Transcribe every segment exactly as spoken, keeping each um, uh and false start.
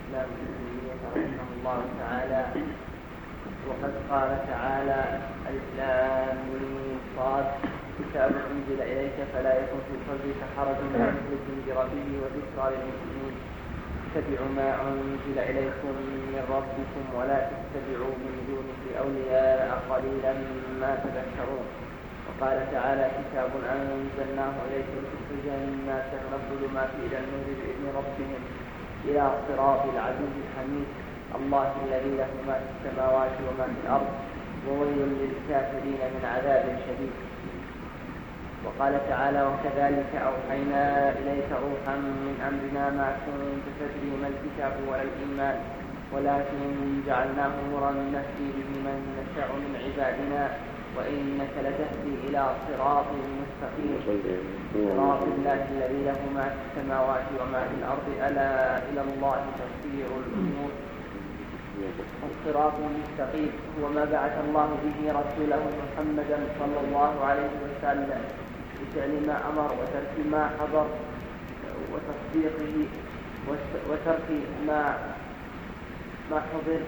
الإسلام ابن تيمية رحمه الله تعالى: وقد قال تعالى: ألف لام ميم صاد كتاب أنزل إليك فلا يكن في قلبك حرج مما تنذر به وذكرى للمؤمنين اتبعوا ما أنزل إليكم من ربكم ولا تتبعوا من دونه أولياء قليلا ما تذكرون. وقال تعالى: كتاب أنزلناه إليك لتخرج الناس من الظلمات إلى النور بإذن ربهم إلى صراط العزيز الحميد الله الذي له ما في السماوات وما في الأرض وويل للكافرين من عذاب شديد. وقال تعالى: وكذلك أوحينا إليك روحا من أمرنا ما كنت تدري ما الكتاب ولا الإيمان ولكن جعلناه نورا نهدي به من نشاء من عبادنا وإنك لتهدي إلى صراط مستقيم صراط الله الذي له ما في السماوات وما في الأرض ألا إلى الله تصير الأمور. الصراط المستقيم هو ما بعث الله به رسوله محمدا صلى الله عليه وسلم بفعل ما أمر وترك ما حضر وتصديقه وترك ما ما حضر.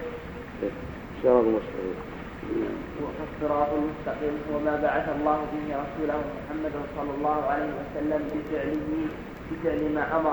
والصراط المستقيم هو ما بعث الله به رسوله محمدا صلى الله عليه وسلم بفعله بفعل ما أمر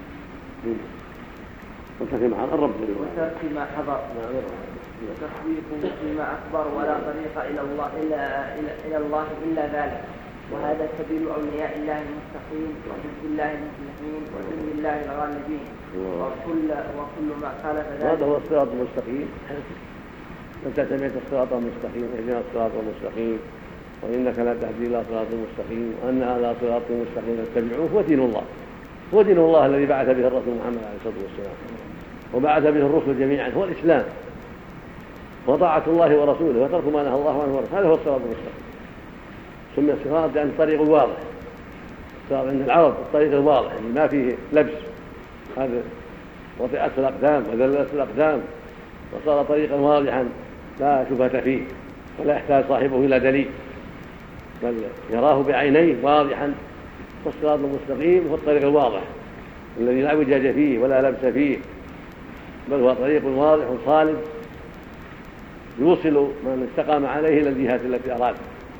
وترك ما حضر وترك ما حضر وتصديقه فيما أخبر ولا طريق إلى الله إلا إلى الله إلا ذلك. وهذا سبيل أولياء الله المستقيم وحزب الله المفلحين وحزب الله الغالبين وكل وكل ما خالف ذلك. هذا هو الصراط المستقيم. أنت سمعت الصراط المستقيم اهدنا الصراط المستقيم وإنك لا تهدي إلى صراط المستقيم وأن على صراط المستقيم اتبعوه هو دين الله. هو دين الله الذي بعث به الرسول محمد عليه الصلاة والسلام وبعث به الرسل جميعا هو الإسلام وطاعة الله ورسوله وترك ما نهى الله عنه ورسوله. هذا هو الصراط المستقيم. سمي الصراط لأن الطريق الواضح. الصراط عند العرب الطريق الواضح يعني ما فيه لبس. هذا وطئت الأقدام وذللت الأقدام وصار طريقا واضحا لا شبهة فيه ولا يحتاج صاحبه إلى دليل بل يراه بعينيه واضحا. والصراط المستقيم هو الطريق الواضح الذي لا وجاج فيه ولا لبس فيه بل هو طريق واضح صالح يوصل من استقام عليه إلى الجهات التي أراد.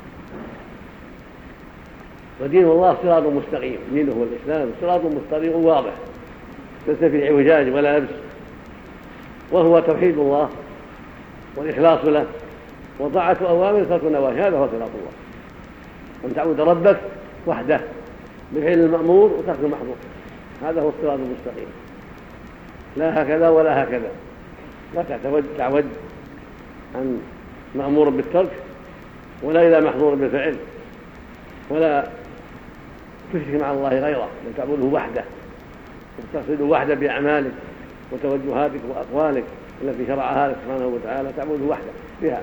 ودين الله صراط مستقيم. دينه هو الإسلام صراط مستقيم واضح ليس فيه اعوجاج ولا لبس وهو توحيد الله والإخلاص له وطاعة أوامر ترك النواهي. هذا هو صراط الله أن تعبد ربك وحده بفعل المأمور وترك المحظور. هذا هو الصراط المستقيم. لا هكذا ولا هكذا. لا تعود عن مأمور بالترك ولا إلى محظور بالفعل ولا تشرك مع الله غيره بل تعبده وحده وتقصده وحده بأعمالك وتوجهاتك وأقوالك التي شرعها لك سبحانه وتعالى تعبده وحده بها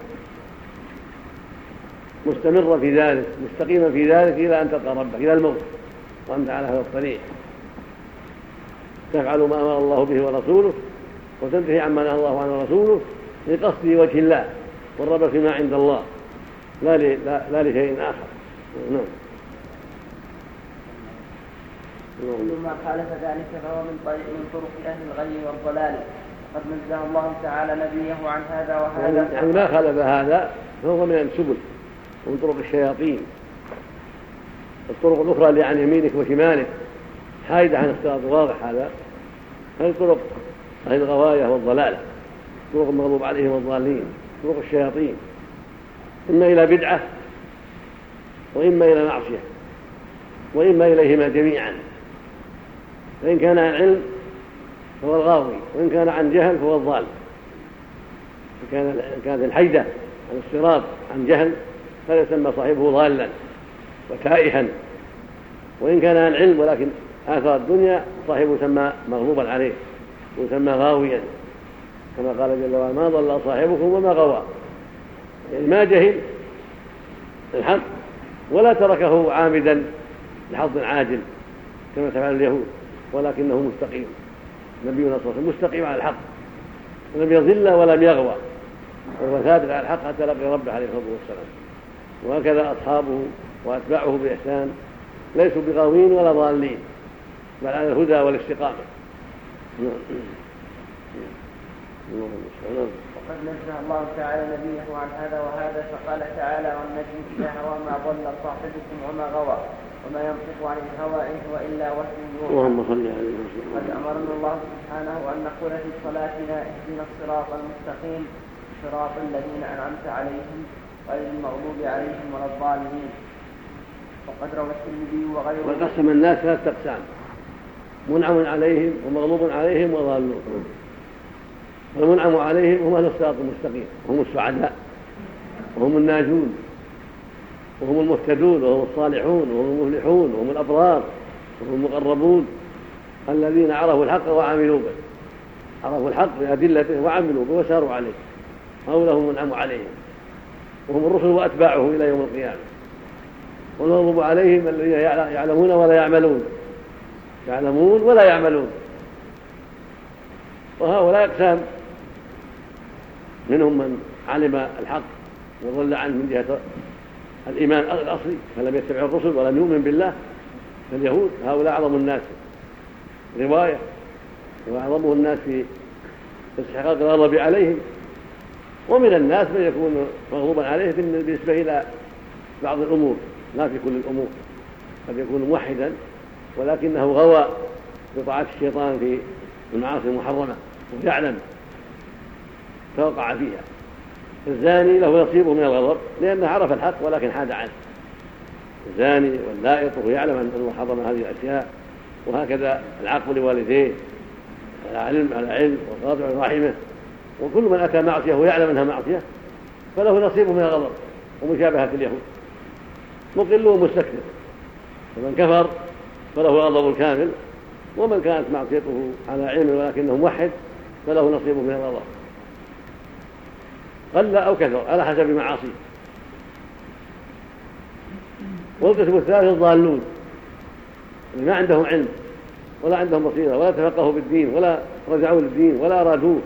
مستمرا في ذلك مستقيما في ذلك إلى أن تلقى ربك إلى الموت وأنت على هذا الطريق تفعل ما أمر الله به ورسوله وتنتهي عما نهى الله عنه ورسوله لقصد وجه الله والرغبة فيما عند الله لا, لا, لا لشيء آخر. نعم. كل ما خالف ذلك فهو من طريق من طرق أهل الغي والضلال قد نزه الله تعالى نبيه عن هذا وهذا. يعني ما خالف هذا فهو من السبل ومن طرق الشياطين. الطرق الأخرى اللي عن يمينك وشمالك حائدة عن الصراط الواضح هذا هذه طرق أهل الغواية والضلالة طرق المغضوب عليهم والضالين طرق الشياطين إما إلى بدعة وإما إلى معصية وإما إليهما جميعا. فإن كان عن علم فهو الغاوي وإن كان عن جهل فهو الضال. إن كانت الحيدة عن الصراط عن جهل فلا يسمى صاحبه ضالا وتائها وإن كان عن علم ولكن آثار الدنيا صاحبه يسمى مغضوبا عليه ويسمى غاويا كما قال جل وعلا ما ضل صاحبكم وما غوى. يعني ما جهل الحق ولا تركه عامدا لحظ عاجل كما تفعل اليهود ولكنه مستقيم. نبينا صلى الله عليه وسلم مستقيم على الحق ولم يضل ولم يغوى وهو ثابت على الحق حتى لقي ربه عليه الصلاة والسلام. وهكذا أصحابه وأتباعه بإحسان ليسوا بغاوين ولا ضالين بل على الهدى والاستقامة. وقد نزه الله تعالى نبيه عن هذا وهذا فقال تعالى والنجم إذا هوى ما ضل صاحبكم وما غوى وما ينطق عن الهوى إن هو إلا وحي يوحى. اللهم صل على وسلم. قد أمرنا الله سبحانه أن نقول في صلاتنا اهدنا الصراط المستقيم صراط الذين أنعمت عليهم غير المغضوب عليهم ولا الضالين. وقد روى الترمذي وغيره. وقسم الناس ثلاثة أقسام: منعم عليهم ومغضوب عليهم وضالون. والمنعم عليهم هم أهل الصراط المستقيم وهم السعداء وهم الناجون وهم المهتدون وهم الصالحون وهم المفلحون وهم الأبرار وهم المقربون الذين عرفوا الحق وعملوا به، عرفوا الحق بأدلته وعملوا به وساروا عليه، هؤلاء هم المنعم عليهم وهم الرسل وأتباعهم إلى يوم القيامة. والمغضوب عليهم الذين يعلمون ولا يعملون، يعلمون ولا يعملون. وهؤلاء أقسام: منهم من علم الحق وضل عنه من جهة الإيمان الأصلي فلم يتبع الرسل ولم يؤمن بالله فاليهود، هؤلاء أعظم الناس رواية وأعظمه الناس في استحقاق الغضب عليهم. ومن الناس من يكون مغضوبا عليه بالنسبة إلى بعض الأمور لا في كل الأمور، قد يكون موحدا ولكنه غوى بطاعة الشيطان في المعاصي المحرمة ويعلم فوقع فيها. الزاني له نصيبه من الغضب لأنه عرف الحق ولكن حاد عنه، الزاني واللائط وهو يعلم أنه حرم هذه الأشياء. وهكذا العاق لوالديه على علم على علم وقاطع رحمه. وكل من أتى معصية ويعلم أنها معصية فله نصيبه من الغضب ومشابهة اليهود، مقل ومستكبر. فمن كفر فله غضب الكامل، ومن كانت معصيته على علم ولكنه موحد فله نصيبه من الغضب قل أو كثر على حسب معاصيه. والقسم الثالث الضالون اللي ما عندهم علم ولا عندهم بصيرة ولا تفقهوا بالدين ولا رجعوا للدين ولا أرادوه،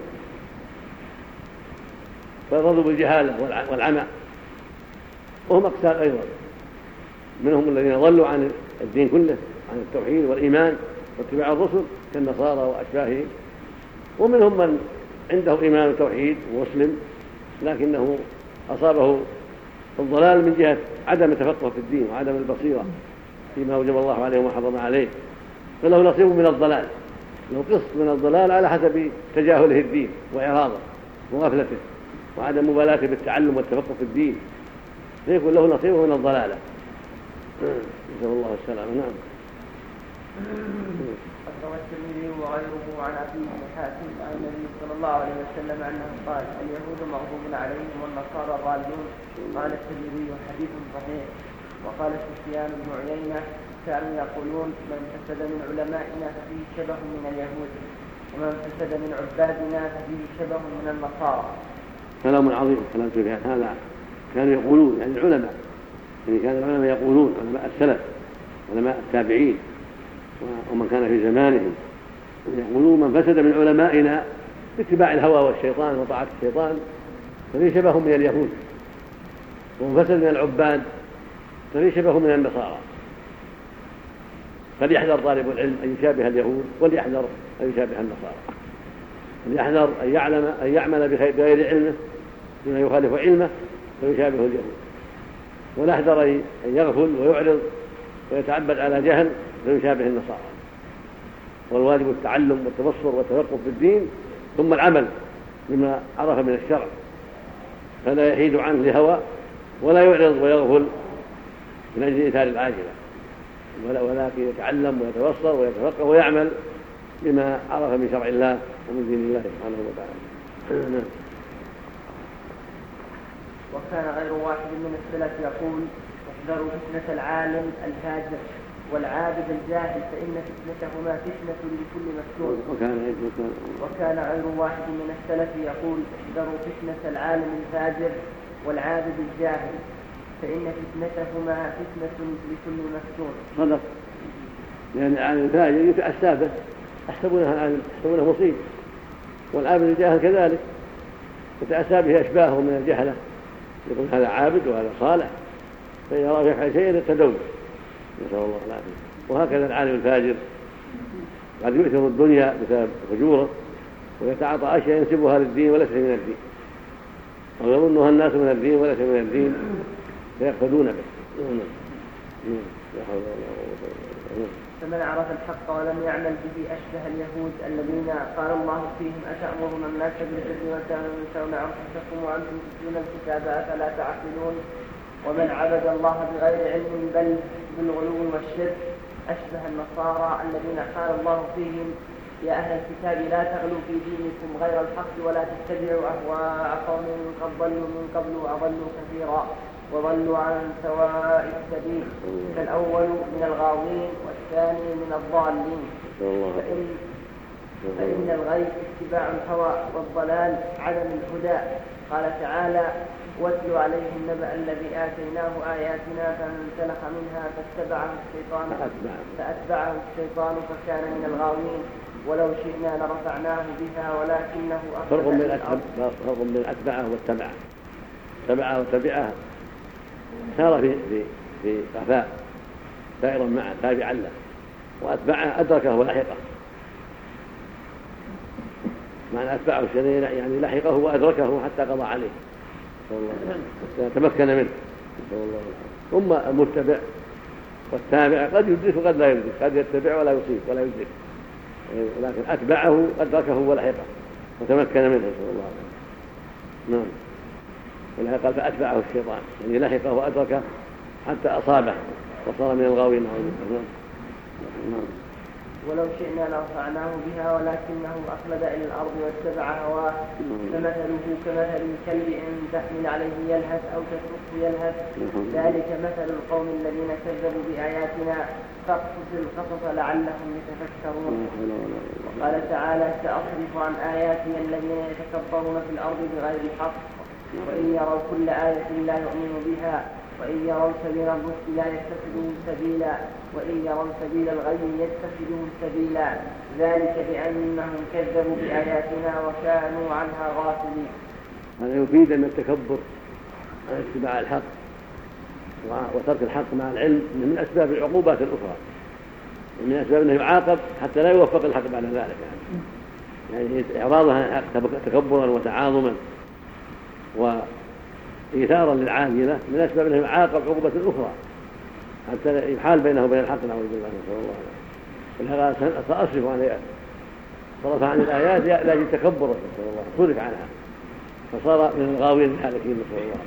فيضلوا بالجهالة والعمى. وهم أقسام أيضا: منهم الذين ضلوا عن الدين كله، عن التوحيد والإيمان واتباع الرسل كالنصارى وأشباههم. ومنهم من عنده إيمان وتوحيد ومسلم لكنه أصابه الضلال من جهة عدم التفقه في الدين وعدم البصيرة فيما أوجب الله عليه وما حرم عليه، فله نصيب من الضلال، له قسط من الضلال على حسب تجاهله الدين وإعراضه وغفلته وعدم مبالاته بالتعلم والتفقه في الدين، فيكون له نصيبه من الضلالة. نسأل الله السلامة. نعم. قد روى الترمذي وغيره عن أبي بن حاتم عن النبي صلى الله عليه وسلم أنه قال: اليهود مغضوب عليهم والنصارى ضالون. قال الترمذي: حديث صحيح. وقال سفيان بن عيينة: كانوا يقولون من فسد من علمائنا ففيه شبه من اليهود، ومن فسد من عبادنا ففيه شبه من النصارى. كلام عظيم كلام سفيان هذا. كانوا يقولون يعني العلماء، يعني كان العلماء يقولون، علماء السلف علماء التابعين ومن كان في زمانهم يقولون من فسد من علمائنا باتباع الهوى والشيطان وطاعة الشيطان ففيه شبه من اليهود، ومن فسد من العباد ففيه شبه من النصارى. فليحذر طالب العلم أن يشابه اليهود، وليحذر أن يشابه النصارى، فليحذر أن يعلم أن يعمل بغير علمه بما يخالف علمه فيشابه اليهود، وليحذر أن يغفل ويعرض ويتعبد على جهل فيشابه النصارى. والواجب التعلم والتبصر والتفقه في الدين ثم العمل بما عرف من الشرع، فلا يحيد عنه لهوى ولا يعرض ويغفل من أجل إيثار العاجلة، ولكن يتعلم ويتبصر ويتفقه ويعمل بما عرف من شرع الله ومن دين الله سبحانه وتعالى. وكان غير واحد من السلف يقول: احذروا فتنة العالم الفاجر والعابد الجاهل فإن فتنتهما فتنة لكل مفتون. وكان وكان غير واحد من السلف يقول: احذروا فتنة العالم الفاجر والعابد الجاهل فإن فتنتهما فتنة لكل مفتون. صدق، لأن العالم الفاجر يتأسى به، يحسبونه مصيب، والعابد الجاهل كذلك يتأسى به أشباهه من الجهلة، يقول هذا عابد وهذا صالح، فإذا رأى يفعل شيئا يتدون، نسأل الله العافية. وهكذا العالم الفاجر قد يؤثر الدنيا بسبب فجوره ويتعاطى أشياء ينسبها للدين وليس من الدين، أو يظنها الناس من الدين وليس من الدين فيقتدون به. فمن عرف الحق ولم يعمل به أشبه اليهود الذين قال الله فيهم أتأمرون الناس بالبر وتنسون أنفسكم وأنتم تتلون الكتاب أفلا تعقلون. ومن عبد الله بغير علم بل بالغلو والشرك أشبه النصارى الذين قال الله فيهم يا أهل الكتاب لا تغلوا في دينكم غير الحق ولا تتبعوا أهواء قوم قد ضلوا من قبل وأضلوا كثيرا وضلوا عن سواء السبيل، فالأول من الغاوين والثاني من الضالين. فإن, فإن الغي اتباع الهوى والضلال عدم الهدى. قال تعالى واتل عليهم نبأ الذي آتيناه آياتنا فانسلخ منها فاتبعه الشيطان فأتبعه الشيطان فكان من الغاوين ولو شئنا لرفعناه بها ولكنه فرق بين أتبعه واتبعه. اتبعه واتبعه سار في في في قفاء سائرا معه تابعا له، وأتبعه أدركه ولحقه. معنى أتبعه الشيء يعني لحقه وأدركه حتى قضى عليه تمكن منه. ثم المتبع والتابع قد يدرك وقد لا يدرك، قد يتبع ولا يصيب ولا يدرك، ولكن أتبعه أدركه ولحقه وتمكن منه صلى الله عليه وسلم. نعم. ولهذا قال فأتبعه الشيطان يعني لحقه وأدركه حتى أصابه وصار من الغاوين. نعم. ولو شئنا لرفعناه بها ولكنه أخلد إلى الأرض واتبع هواه فمثله كمثل الكلب إن تحمل عليه يلهث أو تتركه يلهث ذلك مثل القوم الذين كذبوا بآياتنا فاقصص القصص لعلهم يتفكرون. قال تعالى سأصرف عن آياتي الذين يتكبرون في الأرض بغير الحق وإن يروا كل آية لا يؤمنوا بها وإن يروا سبيل الرشد لا يتخذوه سبيلا وإن يروا سبيل الغي يتخذوه سبيلا ذلك بأنهم كذبوا بآياتنا وكانوا عنها غافلين. هذا يفيد أن التكبر عن اتباع الحق وترك الحق مع العلم من أسباب العقوبات الأخرى، ومن أسباب أنه يعاقب حتى لا يوفق الحق بعد ذلك، يعني, يعني إعراضه عن الحق تكبرا وتعاظما وإيثارا للعاجلة من أسباب أنه يعاقب عقوبة أخرى حتى يحال بينه وبين الحق نعوذ بالله نسأل الله عليه. ولهذا سأصرف عن الآيات صرف عن الآيات لاجل تكبر نسأل الله صرف عنها فصار من الغاوين الهالكين نسأل الله.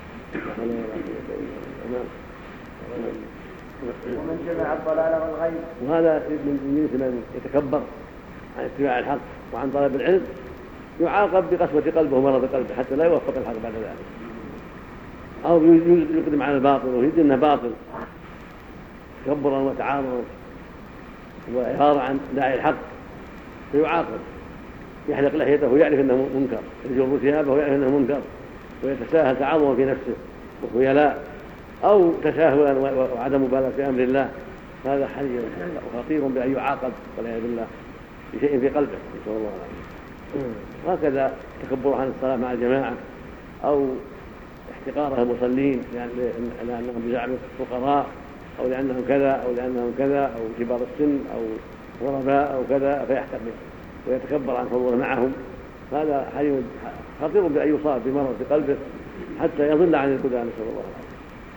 ومن جمع الضلال والغي وهذا من جنس من يتكبر عن اتباع الحق وعن طلب العلم يعاقب بقسوة قلبه ومرض قلبه حتى لا يوفق الحق بعد ذلك، أو يقدم على الباطل ويجد أنه باطل تكبرا وتعاظما وإعراضا عن داعي الحق فيعاقب يحلق لحيته ويعرف أنه منكر، يجر ثيابه ويعرف أنه منكر ويتساهل تعاظما في نفسه وخيلاء أو تساهلا وعدم مبالاة في أمر الله. هذا حري وخطير بأن يعاقب والعياذ بالله بشيء في قلبه نسأل الله العافية. هكذا تكبر عن الصلاة مع الجماعة أو احتقار المصلين لأنهم بزعم فقراء أو لأنهم كذا أو لأنهم كذا أو كبار السن أو غرباء أو كذا فيحتقر ويتكبر عن حضوره معهم. هذا حري خطير بأن يصاب بمرض في قلبه حتى يضل عن الهدى نسأل الله العافية.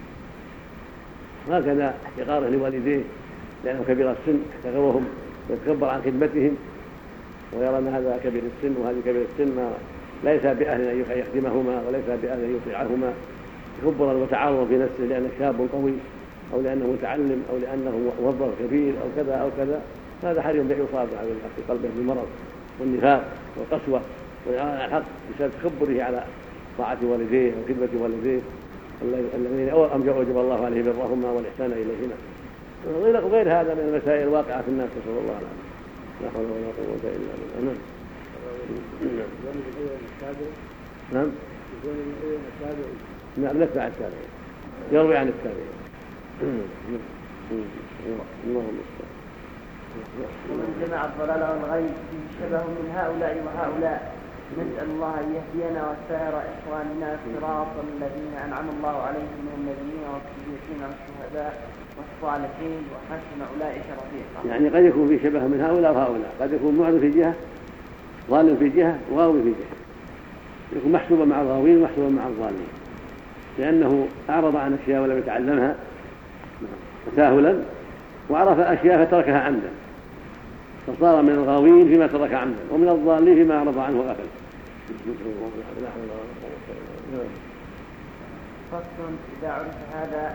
هكذا احتقاره لوالديه لأنهم كبير السن يحتقرهم ويتكبر عن خدمتهم ويرى أن هذا كبير السن وهذه كبير السن ما ليس بأهل أن يخدمهما وليس بأهل أن يطيعهما تكبرا وتعاظما في نفسه لأنه شاب قوي أو لأنه متعلم أو لأنه موظف كبير أو كذا أو كذا. هذا حري بأن يصاب في قلبه بالمرض والنفاق والقسوة والإعراض عن الحق بسبب تكبره على طاعة والديه وخدمة والديه الذين أوجب الله عليه برهما والإحسان إليهما وغير هذا من المسائل الواقعة في الناس نسأل الله العافية. لا حول ولا قوة إلا بالله. نعم. نعم نعم نتبع التابعين يروي عن التابعين. ومن جمع الضلال والغي شبه من هؤلاء وهؤلاء نسأل الله أن يهدينا وسائر إخواننا صراط الذين أنعم الله عليهم من النبيين والصديقين والشهداء والصالحين وحسن أولئك رفيقا. يعني قد يكون في شبه من هؤلاء وهؤلاء، قد يكون معرض في جهة ضال في جهة وغاوي في جهة، يكون محسوبا مع الغاوين ومحسوبا مع الضالين، لأنه أعرض عن أشياء ولم يتعلمها تساهلا، وعرف أشياء فتركها عمدا، فصار من الغاوين فيما ترك عمدا، ومن الضالين فيما أعرض عنه وغفل. فصل إذا عرف هذا.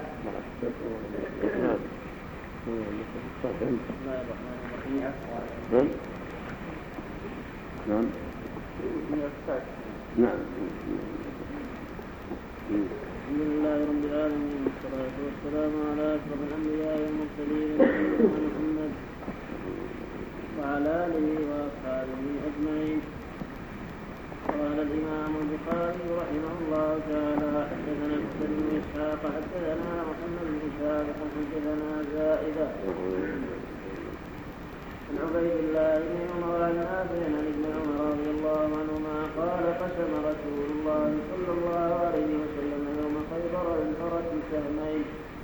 نعم نعم نعم. الحمد لله رب العالمين، والصلاة والسلام على أشرف الأنبياء والمرسلين نبينا محمد وعلى آله وأصحابه أجمعين. قال الإمام البخاري رحمه الله تعالى: حدثنا حسن بن إسحاق حدثنا محمد بن ثابت حدثنا زائدة عن عبيد الله بن عمر عن نافع عن ابن عمر رضي الله عنهما قال: قسم رسول الله صلى الله عليه وسلم يوم خيبر للفرس سهمين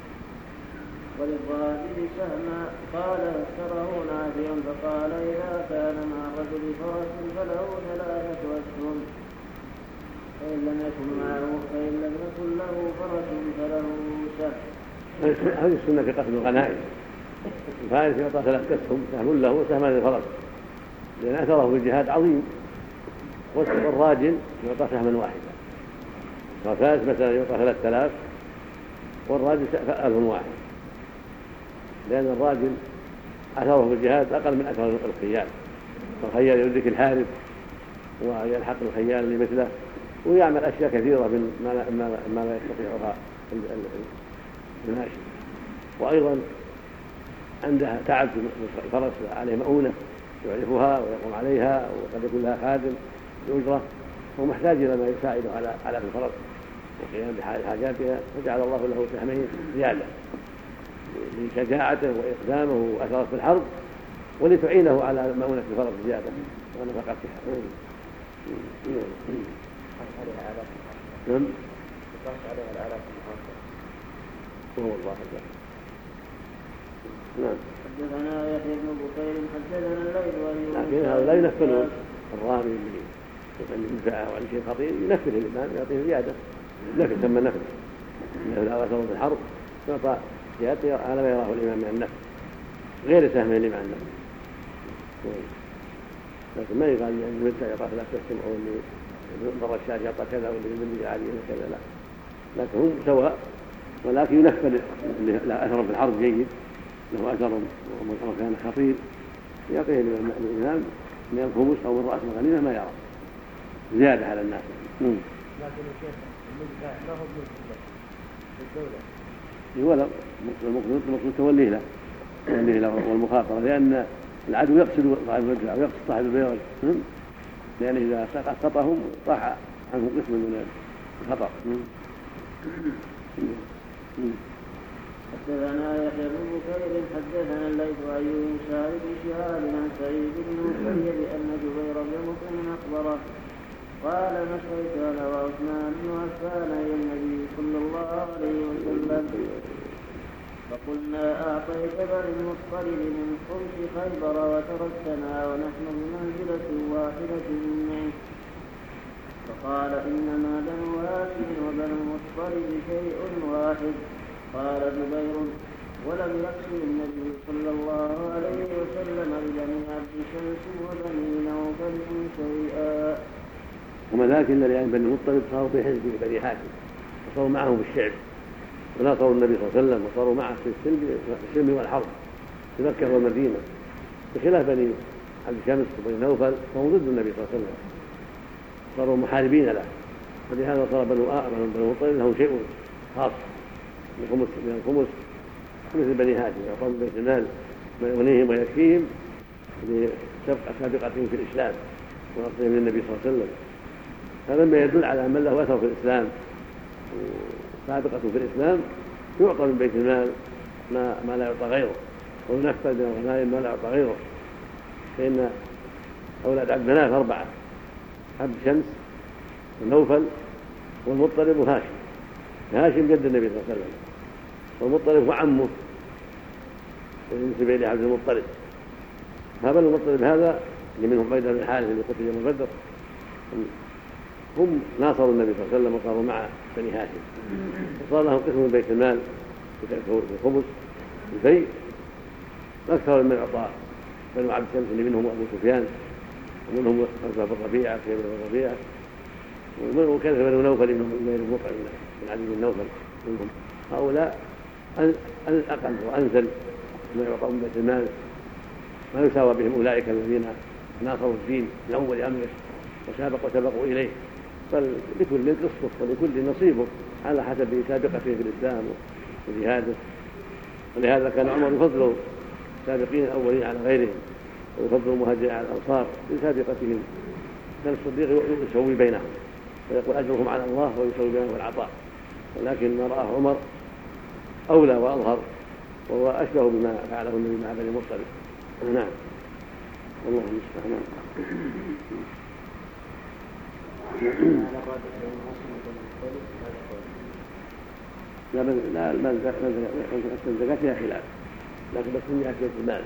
وللراجل سهما. قال: فسره نافع فقال: إذا كان مع الرجل فرس فله ثلاثة أسهم، فإن لم يكن معه فإن لم يكن له فرس فله سهم. هذه السنة في قسم الغنائم، الفارس يعطى ثلاثة أسهم، سهم له وسهمان للفرس، لأن أثره في الجهاد عظيم، والراجل يعطى سهما واحدا، فالفارس مثلا يعطى ثلاثة آلاف والراجل ألف واحد، لأن الراجل أثره في الجهاد أقل من أثر الخيال، فالخيال يدرك الحارب ويلحق الخيال اللي مثله ويعمل أشياء كثيرة من ما لا يستطيعها الماشي، وأيضا عنده تعب في الفرس، عليه مؤونة يعرفها ويقوم عليها، وقد يكون لها خادم بأجرة، هو محتاج إلى ما يساعده على على الفرس وقيام بحاجاتها، فجعل الله له سهمين زيادة لشجاعته وإقدامه وأثره في الحرب، ولتعينه على مؤونة الفرس زيادة ونفقتها. نعم. هو الله أكبر. نعم. حدثنا يحيى بن بكير حدثنا الليث وأيوب. لكن هؤلاء ينفلون الرامي اللي يدفعه عن شيء خطير ينفل الإمام يعطيه زيادة، نفل ثم نفل، إنه لا أثر في الحرب يعطى زيادة على ما يراه الإمام من النفل غير سهمين اللي مع النفل، لكن ما يقال يعني المدفع يعطى ثلاثة أسهم أو اللي ضر الشاة يعطى كذا واللي بالبندق عالي كذا، لا، لكن هم سواء، ولكن ينفل اللي له أثر في الحرب جيد، له أثر وكان خطير، يعطيه الإمام من الخمس أو من رأس الغنيمة ما يرى زيادة على الناس. لكن الشيخ المدفع له بالدولة ولا المقصود توليه له توليه له والمخاطرة، لأن العدو يقصد صاحب المدفع ويقصد صاحب البيض، لأن إذا سقطهم طاح عنه قسم من الخطر. حدثنا يحيى بن بكير حدثنا الليث وأيوب بن سعيد بن شهاب عن سعيد بن مسيب أن جبير بن مطعم أخبره قال: مشيت أنا وعثمان بن عفان إلى النبي صلى الله عليه وسلم فقلنا: أعطيت بني المصطلق من خمس خيبر وتركتنا ونحن بمنزلة واحدة منك. فقال: إنما بنو هاشم وبنو المصطلق شيء واحد. قال جبير: ولم يقسم النبي صلى الله عليه وسلم لبني عبد شمس وبني نوفل شيئا. وما ذاك إلا لأن بني المصطلق صاروا في حزب بني هاشم وصاروا معهم في الشعب وناصروا النبي صلى الله عليه وسلم وصاروا معه في السلم والحرب في مكة والمدينة، بخلاف بني عبد شمس وبني نوفل فهم ضد النبي صلى الله عليه وسلم، صاروا محاربين له، ولهذا صار بنو بنو المصطلق لهم شيء خاص من الخمس مثل بني هاشم يعطون بيت المال ما يغنيهم ويكفيهم لسابقتهم في الإسلام ونصرهم للنبي صلى الله عليه وسلم. هذا ما يدل على من له أثر في الإسلام وسابقته في الإسلام يعطى من بيت المال ما, ما لا يعطى غيره، وينفذ من الغنائم ما لا يعطى غيره. فإن أولاد عبد مناف أربعة: عبد شمس ونوفل والمطلب وهاشم. هاشم جد النبي صلى الله عليه وسلم، والمطلب هو عمه وينسب إليه عبد المطلب. هذا المطلب هذا اللي منهم عبيدة بن الحارث اللي قتل يوم بدر هم ناصروا النبي صلى الله عليه وسلم وصاروا مع بني هاشم وصار لهم قسم من بيت المال الخبز الفيء أكثر من عطاء بنو عبد الشمس اللي منهم أبو سفيان ومنهم عتبة بن ربيعة في بن ربيعة وكذلك بنو نوفل منهم أمير بن مطعم بن علي بن نوفل منهم هؤلاء الأقل وأنزل ما يعطون بيت المال ما يساوى بهم أولئك الذين ناصروا الدين من أول أمره وسابقوا وسبقوا إليه بل لكل قسطه ولكل نصيبه على حسب سابقته في الإسلام وجهاده ولهذا كان عمر يفضل السابقين الأولين على غيرهم ويفضل المهاجرين على الأنصار لسابقتهم كان الصديق يسوي بينهم ويقول أجرهم على الله ويسوي بينهم العطاء ولكن ما رآه عمر أولى وأظهر وهو أشبه بما فعله النبي مع بني المطلب. نعم والله المستعان. لا بل لا المال الزكاة فيها خلاف لكن بس فيها في المال.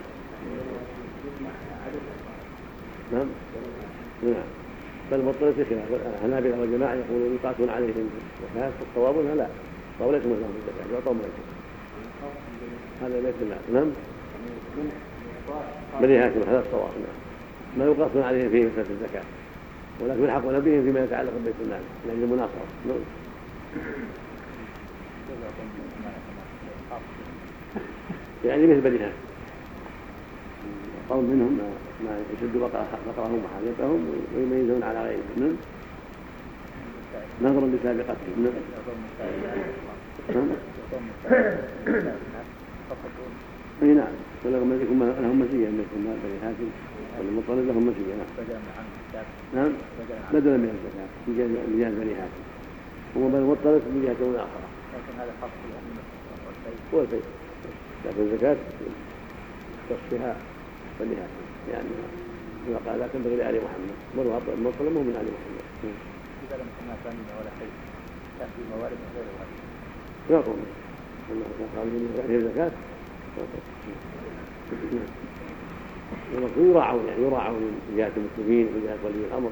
نعم نعم بل مطلب في خلاف الحنابلة والجماعة يقولون يقاتون عليهم الزكاة فالصواب لا الصواب ليس لهم الزكاة يعطون من هذا بيت المال. نعم بني هاشم هذا الصواب. نعم ما يقاتون عليهم فيه مثل الزكاة ولكن يلحقون بهم فيما يتعلق ببيت المال من أجل المناصرة. نعم يعني مثل بني هاشم قوم منهم ما يشد بقرهم وحاجتهم ويميزون على غيرهم نظرا لسابقتهم. اي نعم ولهم لهم مزيه مثل بني هاشم والمطلب لهم مزيه. نعم نعم بدلا من الزكاه من جهه بني هاشم وما المطلب من جهه اخرى لكن هذا خاص والفيء لكن الزكاه تصفيها بني هاشم يعني كما قال لا تنبغي لآل محمد والمطلب مو من آل محمد. إذا لم تكن ثانية ولا شيء تأتي موارد غير واحد يعطون الله قال من الزكاة يراعون يعني يراعون من جهة المسلمين ومن جهة ولي الأمر.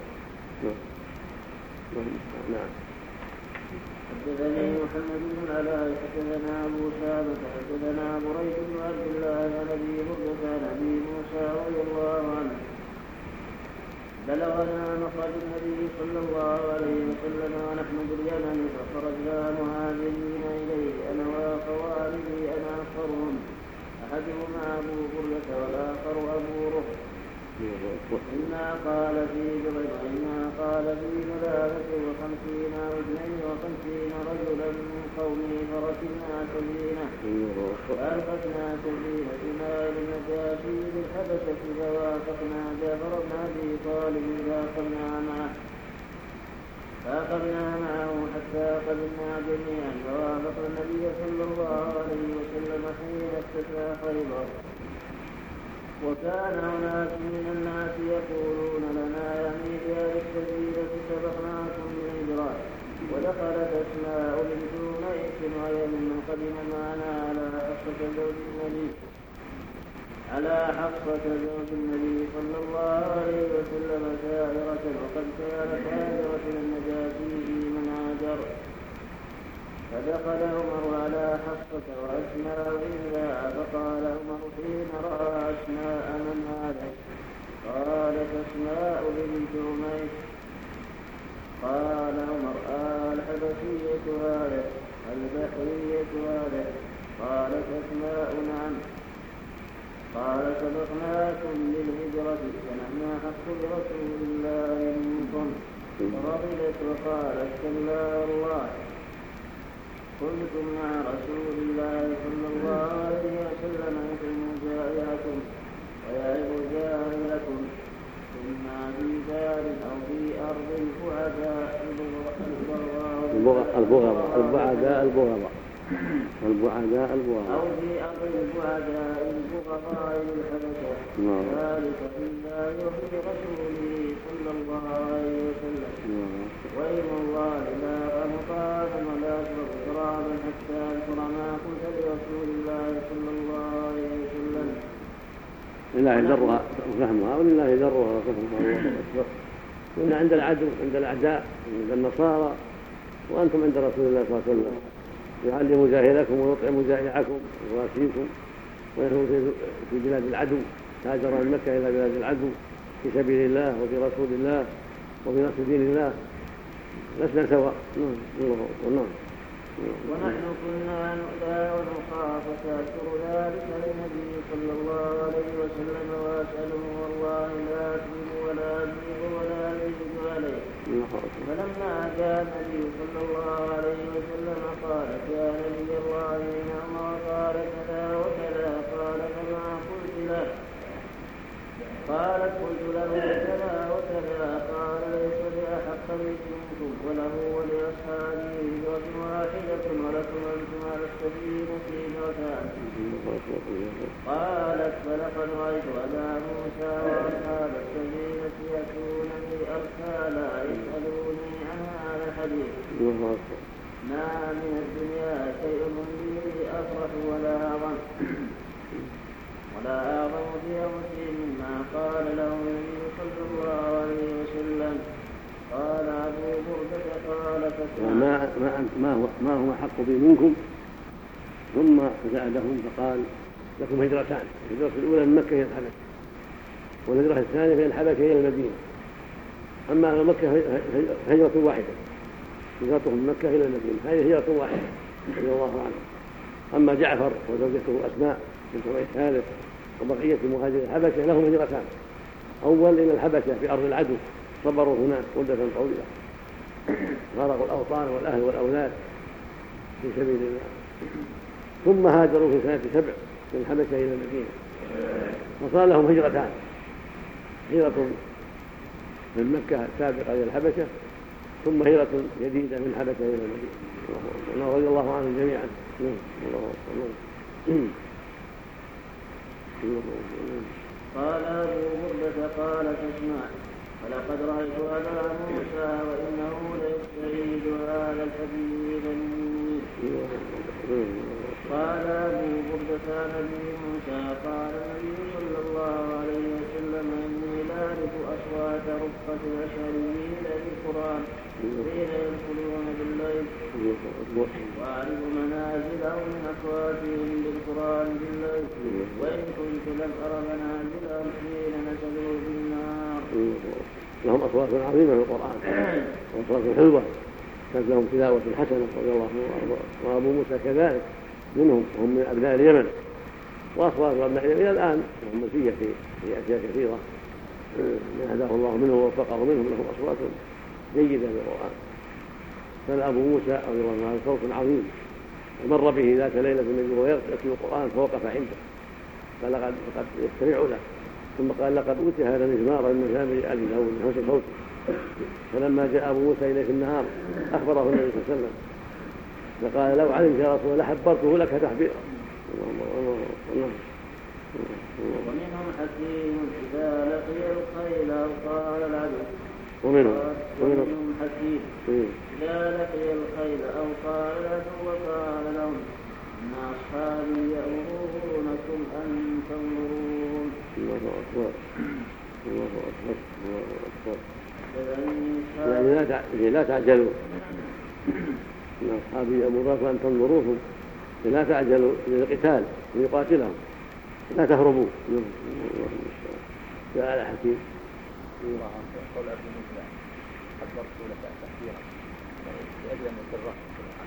نعم حدثني محمد بن علاء حدثنا أبو سامة حدثنا بريد بن عبد الله عن أبي بردة عن أبي موسى رضي الله عنه بلغنا مخرج النبي صلى الله عليه وسلم ونحن باليمن فخرجنا مهاجرين إليه أنا وأخواني أنا أكثرهم أحدهما أبو بردة والآخر أبو رهط إنا قال في جبل إنا قال في ثلاثة وخمسين أو اثنين وخمسين رجلا من قومه فركبنا سفينة فألقتنا سفينتنا إلى النجاشي بالحبشة فوافقنا جعفر بن أبي طالب فأخذنا معه فأخذنا معه حتى قدمنا جميعا فوافقنا النبي صلى الله عليه وسلم حين افتتح خيبر وكان أناس من الناس يقولون لنا يعني بهذه السبيلة سبقناكم بالهجرة ودخلت أسماء بنت أميس وهي ممن قدم معنا على حفصة زوج النبي على حفصة زوج النبي صلى الله عليه وسلم سائرة وقد كانت هاجرة من النجاشي في من هاجر فدخل عمر على حفصة وأسماء إلا فقال عمر حين رأى أسماء من هذا قالت أسماء بنت أميس قال عمر آه الحبشية هذا البحرية هذا قالت أسماء نعم قال سبقناكم للهجرة ونحن أحق برسول الله منكم فرضيت وقالت كلا الله كنتم مع رسول الله صلى الله عليه وسلم يكرم جائعكم ويعظ جاهلكم إما في دار أو في أرض البعداء البغضاء البعداء البغضاء البعداء البغضاء أو في أرض البعداء البغضاء الحبشة ذلك في الله وفي رسوله صلى الله عليه وسلم وإن الله لا مقاما ولا أشرب شرابا حتى أذكر ما قلت لرسول الله صلى الله عليه وسلم لله ذرها وفهمها ولله ذرها وفهمها الله أكبر. وإن عند العدو عند الأعداء عند النصارى وأنتم عند رسول الله صلى الله عليه وسلم يعلم جاهلكم ويطعم جائعكم ويواسيكم ويهو في بلاد العدو هاجر من مكة إلى بلاد العدو في سبيل الله وفي رسول الله وفي نصر دين الله لسنا سواء. نعم. ونحن كنا نؤذى ونخاف فأذكر ذلك للنبي صلى الله عليه وسلم وأسأله والله لا أكذب ولا أكذب ولا أكذب عليه. فلما جاء النبي صلى الله عليه وسلم قال يا نبي الله إن أمر قال كذا وكذا قال فما قلت له قالت قلت له كذا وكذا قال ليس بأحق منكم وله ولأصحابه هجرة واحدة ولكم أنتم على السفينة هجرتان. قالت فلقد رأيت أبا موسى وأصحاب السفينة يأتونني أرسالا يسألوني عن هذا الحديث. ما من الدنيا شيء به أفرح ولا أعظم ولا أعظم في أمتي مما قال له النبي صلى الله عليه وسلم. قال أبو بردة قال ما ما هو ما هو أحق بي منكم ثم زادهم فقال لكم هجرتان. الهجرة الأولى من مكة إلى الحبشة والهجرة الثانية من الحبشة إلى المدينة. أما أهل مكة هجرة واحدة هجرتهم من مكة إلى المدينة هذه هجرة واحدة رضي الله عنه. أما جعفر وزوجته أسماء بنت أبي ثالث وبقية مهاجرين الحبشة لهم هجرتان. أول إلى الحبشة في أرض العدو صبروا هناك مدة طويلة غرقوا الأوطان والأهل والأولاد في سبيل الله ثم هاجروا في سنة سبع من الحبشة إلى المدينة وصار لهم هجرتان هجرة من مكة السابقة إلى الحبشة ثم هجرة جديدة من الحبشة إلى المدينة رضي الله عنهم جميعا. قال أبو بردة قال تسمع ولقد رأيت أبا موسى وإنه ليستعيد هذا الحديث مني. قال أبو بردة نبي موسى قال النبي صلى الله عليه وسلم إني لأعرف أصوات رفقة الأشعريين بالقرآن حين يدخلون بالليل وأعرف منازلهم من أصواتهم بالقرآن بالليل وإن كنت لم أر منازلهم حين نزلوا بالنار. لهم أصوات عظيمة في القرآن وأصوات حلوة كانت لهم تلاوة حسنة رضي الله عنه وأبو موسى كذلك منهم هم من أبناء اليمن وأصوات أبناء اليمن إلى الآن لهم مزية في أشياء كثيرة من هداه الله منهم ووفقه منهم لهم أصوات جيدة في القرآن. كان أبو موسى رضي الله عنه صوت عظيم ومر به ذات ليلة النبي وهو يتلو القرآن فوقف عنده قال لقد يستمع له ثم قال لقد أوتي هذا المزمار من مزامير آل داود من حسن صوته. فلما جاء أبو موسى إليه في النهار أخبره النبي صلى الله عليه وسلم فقال لو علمت يا رسول الله لحبرته لك تحبيرا. ومنهم حكيم إذا لقي الخيل أو قال العدو ومنهم ومنهم حكيم إذا لقي الخيل أو قال العدو وقال لهم إن أصحابي يأمرونكم أن تنظرون. الله أكبر الله أكبر الله أكبر. يعني لا تعجلوا إن أصحابي يأمرونكم أن تنظروهم لا تعجلوا للقتال ليقاتلهم لا تهربوا. يا على حكيم قول أبي موسى حبرت لك تحذيرا لأجل أن يسرح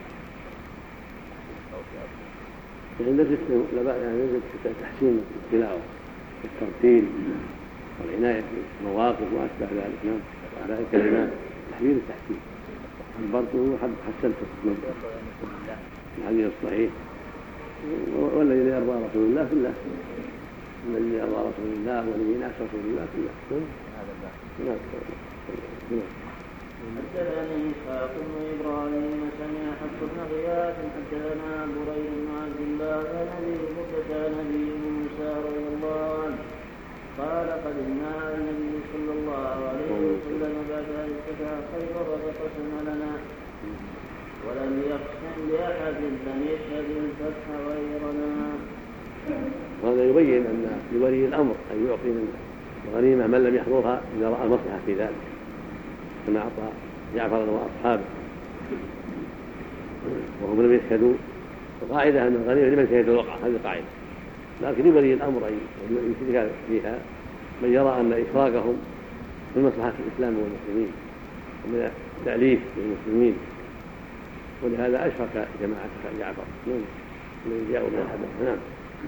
يعني نزلت يعني نزلت تحسين التلاوة الترتيل والعناية بالمواقف وأشبه ذلك. نعم على الكلمات تحويل التحسين حبرته حسنته من الحديث الصحيح والذي يرضى رسول الله في الله الذي يرضى رسول الله والذي نعس رسول الله في الله. نعم حدثني إسحاق بن إبراهيم سمع حفص بن غياث حدثنا بريد بن عبد الله عن أبي بردة نبي موسى رضي الله عنه قال قدمنا على النبي صلى الله عليه وسلم بعد أن فتح خيبر فقسم لنا ولم يقسم لأحد لم يشهد الفتح غيرنا. هذا يبين أن لولي الأمر أن يعطي من الغنيمة من لم يحضرها إذا رأى المصلحة في ذلك، كما أعطى جعفر وأصحابه وهم لم يشهدوا. القاعدة أن الغنيمة لمن شهد الوقعة، هذه القاعدة، لكن لولي الأمر أن يشرك فيها من يرى أن إشراكهم من مصلحة الإسلام والمسلمين ومن التأليف للمسلمين، ولهذا أشرك جماعة جعفر الذين جاءوا من الحدث. نعم.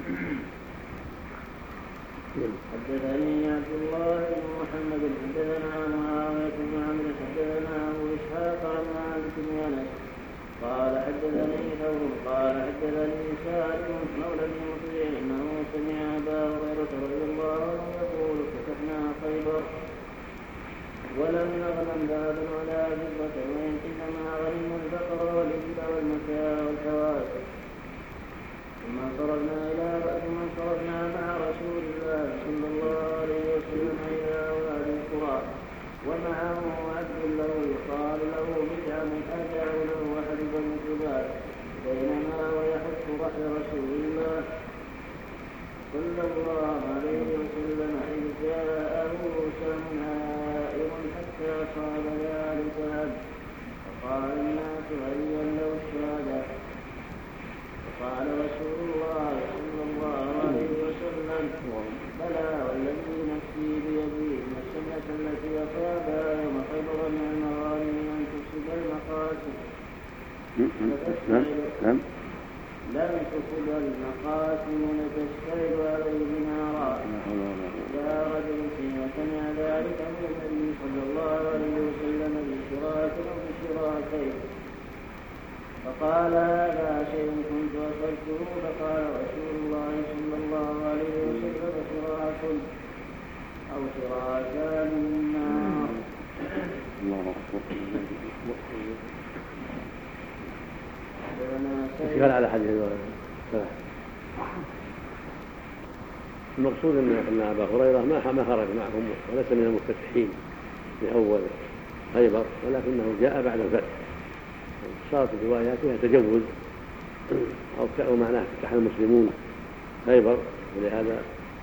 حدثني عبد الله بن محمد حدثنا معاوية بن عمرو حدثنا أبو إسحاق عن مالك بن أنس قال حدثني ثور قال حدثني سالم مولى بن مطيع انه سمع ابا هريره رضي الله عنه يقول فتحنا خيبر ولم نغنم ذهبا ولا فضه وانما غنمنا البقر والابل والمتاع والكواسب ثم انصرفنا الى ثم انصرفنا مع رسول الله صلى الله عليه وسلم الى وادي القرى ومعه عبد له يقال له بدعم أداه له وحلب مثل بينما ويحث رحل رسول الله صلى الله عليه وسلم إذ جاءه سهم هائر حتى صاب ذلك الأب فقال الناس هيا له الشهادة فقال رسول الله صلى الله عليه وسلم بلى والذي نفسي بيده ان السنه التي اصابها يوم خيبر من المغانم ان تفسد المقاصد لم تفسد المقاسم لتشتعل عليه نارا يا رجل حين سمع ذلك من النبي صلى الله عليه وسلم بشراك وبشراكين فقال هذا شيء كنت أصبته فقال رسول الله صلى الله عليه وسلم شراك أو شراكان من نار. اشكال على حديث المقصود ان ابا هريره ما خرج معهم وليس من المفتتحين في اول خيبر ولكنه جاء بعد الفتح، صارت الروايات فيها تجوز أو معناه فتح المسلمون خيبر، ولهذا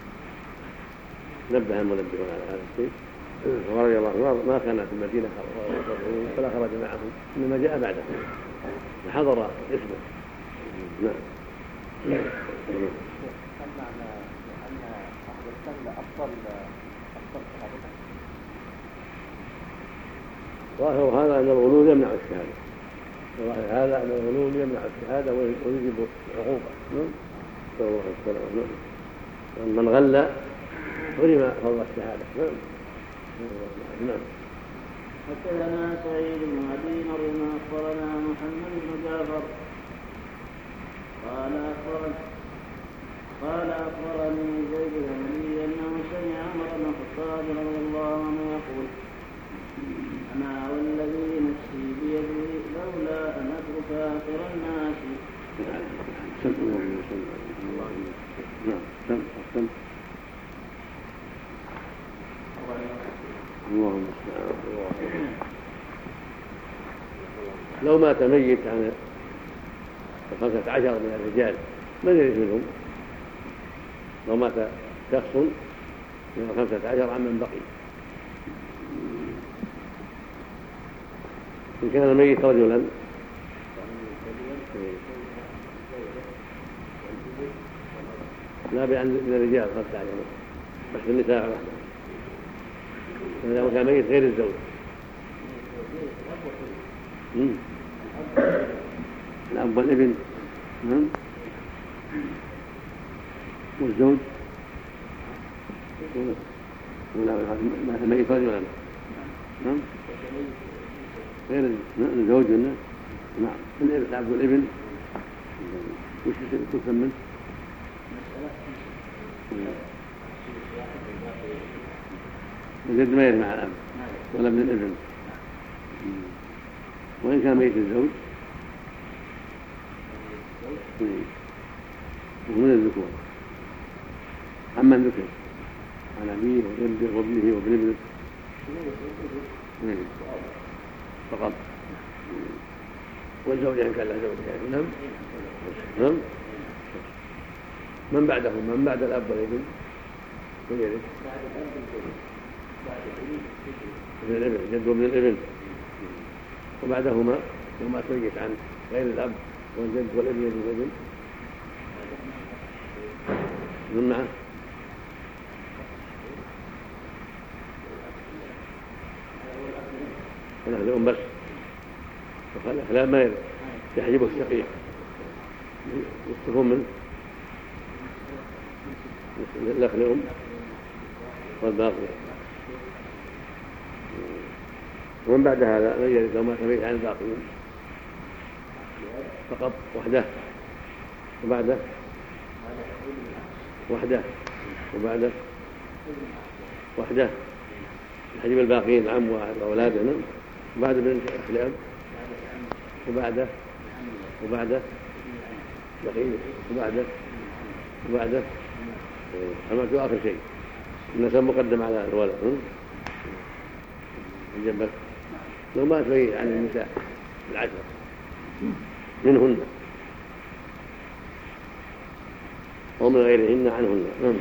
نبه المنبهون على هذا الشيء ورضي الله عنه ما كان في المدينة ولا خرج معهم إنما جاء بعده فحضر اسمه. نعم. ظاهر هذا أن الغلول يمنع الشهادة، هذا أن الغلول يمنع الشهادة ويجب العقوبة. صلى الله عليه وسلم من غلى حرم فضل الشهادة. نعم. حدثنا سعيد بن أبي مريم أخبرنا محمد بن جعفر قال أخبرني قال أخبرني زيد بن علي أنه سمع عمر بن الخطاب رضي الله عنه يقول أما والذي نفسي بيده لولا أن أترك آخر الناس. لو مات ميت عن خمسة عشر من الرجال من يرث منهم؟ لو مات شخص من خمسة عشر عن من بقي، إن كان الميت رجلا لا بأن من الرجال خمسة عشر بس النساء واحدة، إذا كان ميت غير الزوج الأب والابن والزوج ما الميت رجلا غير الزوج منه. نعم. الأب والابن وش تفهم منه؟ الجد ما يرث مع الأب ولا ابن الابن، وإن كان ميت الزوج ومن الذكور عمن ذكر عن أبيه وجده وابنه وابن ابنه فقط، والزوجة إن كان لها زوجة. نعم. نعم. من بعدهم من بعد الأب والابن من يرث؟ من الابن جد ومن الابن. وبعدهما وما تميت عن غير الأب والجد والابن وابن الابن من معه الأخ لأم بس وقال لا ما يحجبه الشقيق يستفون منه الأخ لأم والباقي. ومن بعد هذا من يرث لو ما تميت عن الباقين فقط وحده وبعده وحده وبعده وحده يحجب الباقين العم وأولاده وبعد بنت أخ لأب وبعده وبعده بقية وبعده وبعده حملته آخر شيء النسب مقدم على الولد الجنبك لو ما تبين عن النساء العشر منهن ومن غيرهن عنهن. نعم.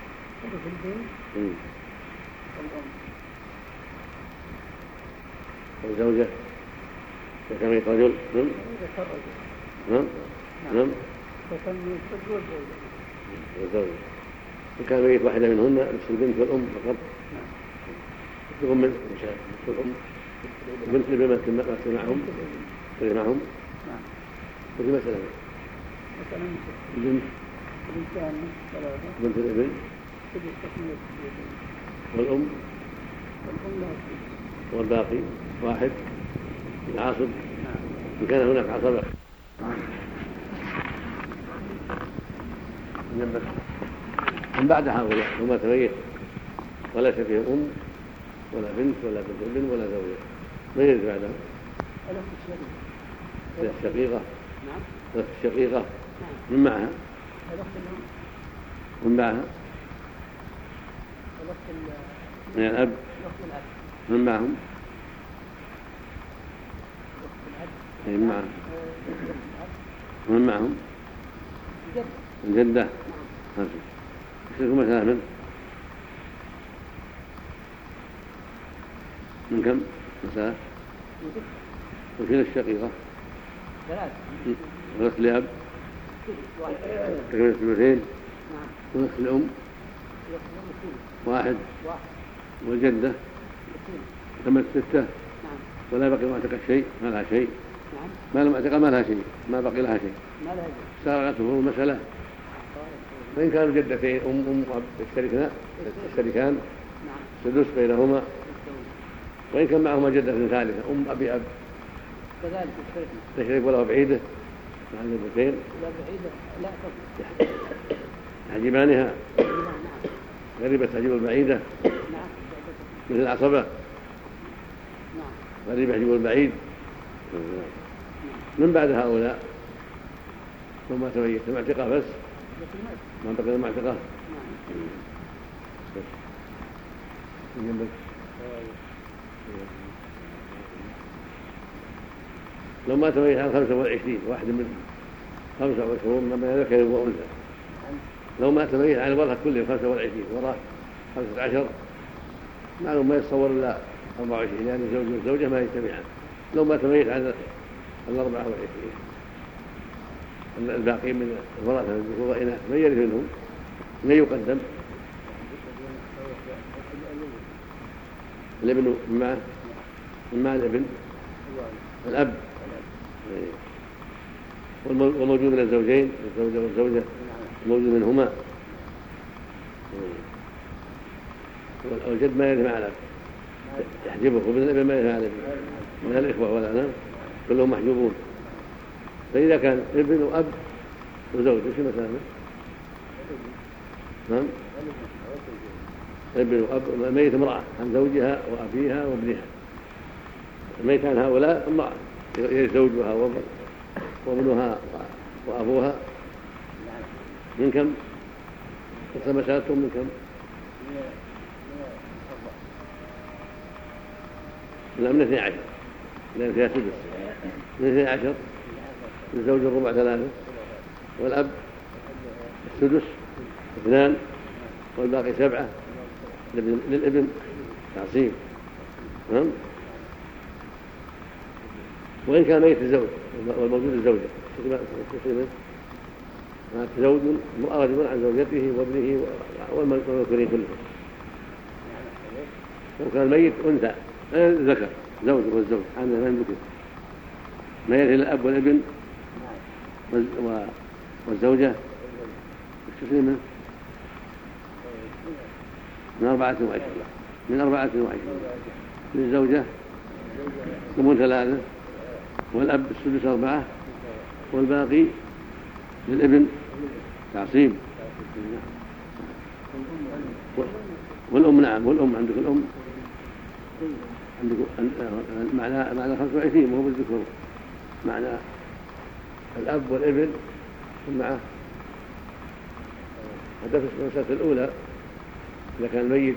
والزوجة كميت رجل. نعم نعم نعم والزوجة وكان ميت واحدة منهن نفس البنت والأم فقط تقوم من نفس الأم بنت الابن مثل معهم مثل معهم وفي مسألة بنت بنت الابن والأم والباقي واحد العاصب إن كان هناك عصبة. من بعد هؤلاء وما تميت وليس فيهم أم ولا بنت ولا بنت ابن ولا زوجة من يرث بعدها؟ الشقيقة. نعم. الشقيقة. من معها؟ من معها؟ من الأب. من معهم؟ من معهم؟ من معهم؟ الجدة. يشركوا مثلا من من كم مسألة؟ وفينا الشقيقة ثلاث ونصف لأب تكمل الثلثين ونصف لأم واحد والجدة تكمل ستة ولا بقي ما اعتقى شيء ما لها شيء ما لم اعتقى ما لها شيء ما بقي لها شيء سارغته المسألة. فإن كانوا جدتين أم أم وأب يشتركان سدس بينهما وإن كان معهما جدة ثالثة أم أبي أب تشرك ولا بعيدة مع الجدتين تحجبانها غريبة تحجب البعيدة مثل العصبة غريبة تحجب البعيد. من بعد هؤلاء ثم تميت معتقة بس ما بقي المعتقة لو ما تميت عن خمسة والعشرين واحد من خمسة وعشرون ما بين ذكر وأنثى لو ما تميت عن الورثة كلهم خمسة والعشرين وراء خمسة عشر معلوم ما يتصور إلا أربعة وعشرين لأن الزوج والزوجة ما يجتمعان. لو ما تميت عن الأربعة والعشرين الباقي من الورثة الذكور والإناث من يرث منهم من يقدم؟ الابن مع مع الابن الأب والموجود من الزوجين الزوجة والزوجة موجود منهما والجد ما يرث مع الأب يحجبه وابن الابن ما يرث مع الابن من الإخوة ولا أنا كلهم محجوبون. فإذا كان ابن وأب وزوج وش مثلا؟ نعم ابن وأب ميت امرأة عن زوجها وأبيها وابنها ميت عن هؤلاء امرأة زوجها وابنها وأبوها من كم؟ قسم مسألتهم من كم؟ لا من اثني عشر لأن فيها سدس من اثني عشر الزوج الربع ثلاثة والأب السدس اثنان والباقي سبعة للابن تعصيب. نعم. وإن كان ميت الزوج والموجود الزوجة مات زوج مؤرد عن زوجته وابنه والمذكورين كلهم. وكان ميت أنثى ذكر زوج والزوج عن من ذكر ميت الأب والابن والزوجة منه من أربعة وعشرين من أربعة وعشرين للزوجة ثمن ثلاثة والأب السدس أربعة والباقي للابن تعصيب. والأم نعم والأم عندك الأم عندك معنى معنى خمسة وعشرين وهو بالذكر معنى الأب والابن معه. هذا في المسألة الأولى إذا كان الميت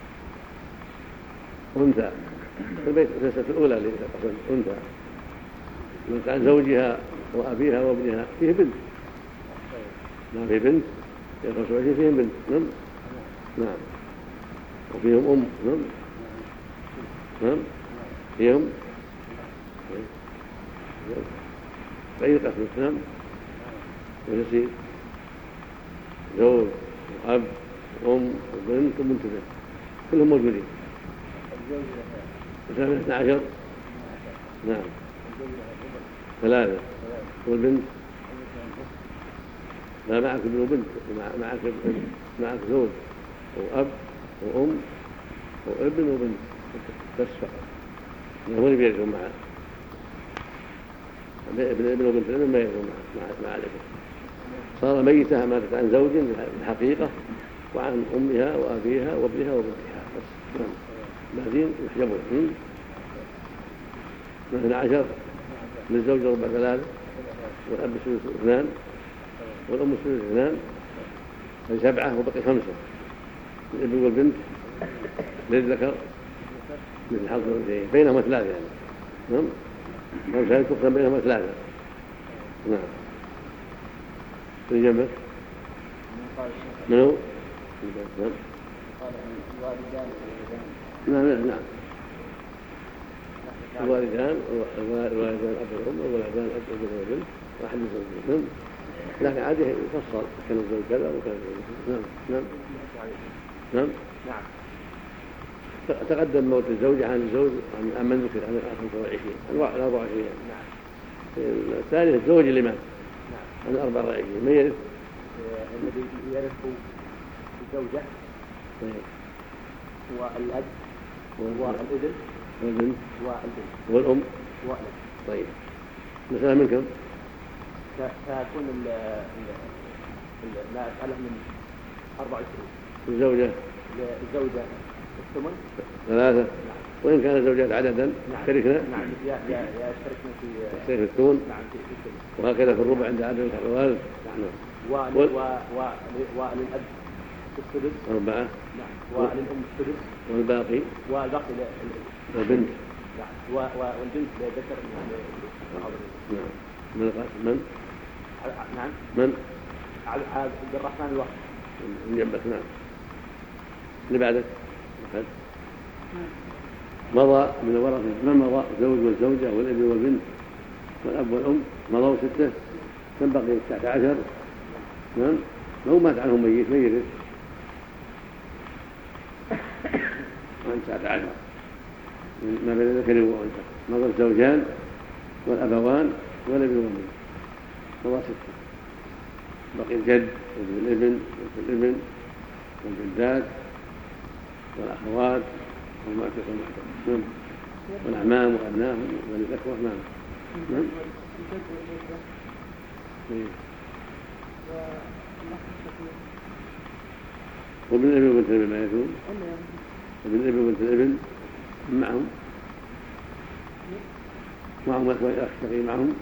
أنثى في المسألة الأولى أنثى من عن زوجها وأبيها وابنها فيه بنت ما فيه بنت خمسة وعشرين فيهم بنت. نعم نعم وفيهم أم. نعم نعم فيهم فأي قسم. نعم ويصير زوج وأب وأم وبنت وبنت بنت كلهم موجودين. مثلا اثنى عشر. نعم ثلاثة والبنت لا معك ابن وبنت معك معك زوج وأب وأم وابن وبنت بس فقط. هو اللي بيرجعون معه ابن ابن وبنت الابن ما يرجعون مع مع الابن. صار ميتة ماتت عن زوج بالحقيقة وعن أمها وأبيها وابنها وبنتها بس. بعدين يحجبون. مثلا عشر للزوج ربع ثلاثة والأب السدس اثنان والأم السدس اثنان سبعة وبقي خمسة الابن والبنت للذكر مثل حظ الأنثيين بينهما ثلاثة يعني. نعم خمسة تقسم بينهما ثلاثة. نعم الجمع منو؟ نعم نعم نعم الوالدان الوالدان الأب والأم والولدان الأب والبنت واحد من الزوجين. لكن عادي يفصل كان الزوج كذا وكان الزوج. نعم نعم نعم تقدم موت الزوج عن الزوج عن من ذكر عن خمسة وعشرين عن أربعة وعشرين. نعم الثالث الزوج اللي مات عن أربعة وعشرين من يرث؟ الذي يرث الزوجة والأب والابن والبنت والبنت والأم والأب. طيب مثلا من كم؟ فيكون لا أسأله من أربعة وعشرين. الزوجة الزوجة الثمن ثلاثة. وإن كان الزوجات عددا يشتركنا. نعم يشتركنا في في الثمن. نعم في الثمن. وهكذا في الربع عند عدد الوالد. نعم وللأب السدس أربعة. نعم وللأم السدس والباقي والباقي للبنت. نعم والبنت لذكر يعني. نعم من القاسم من؟ نعم من؟ عبد الرحمن الوقت من جنبك. نعم اللي بعدك أحد مضى من الورثة من مضى الزوج والزوجة والابن والبنت والأب والأم مضوا ستة كم بقي؟ تسعة عشر. نعم لو مات عنهم ميت ما يرث عن تسعة عشر ما بين ذكر وأنثى. مضى الزوجان والأبوان والابن والبنت مضى ستة. بقي الجد وابن الابن وابن الابن والجدات والأخوات والمعتق والمعتق والأعمام وأبنائهم والإخوة. نعم نعم وابن الابن وبنت الابن ما يكون ابن الابن وبنت الابن معهم معهم الأخ الشقيق معهم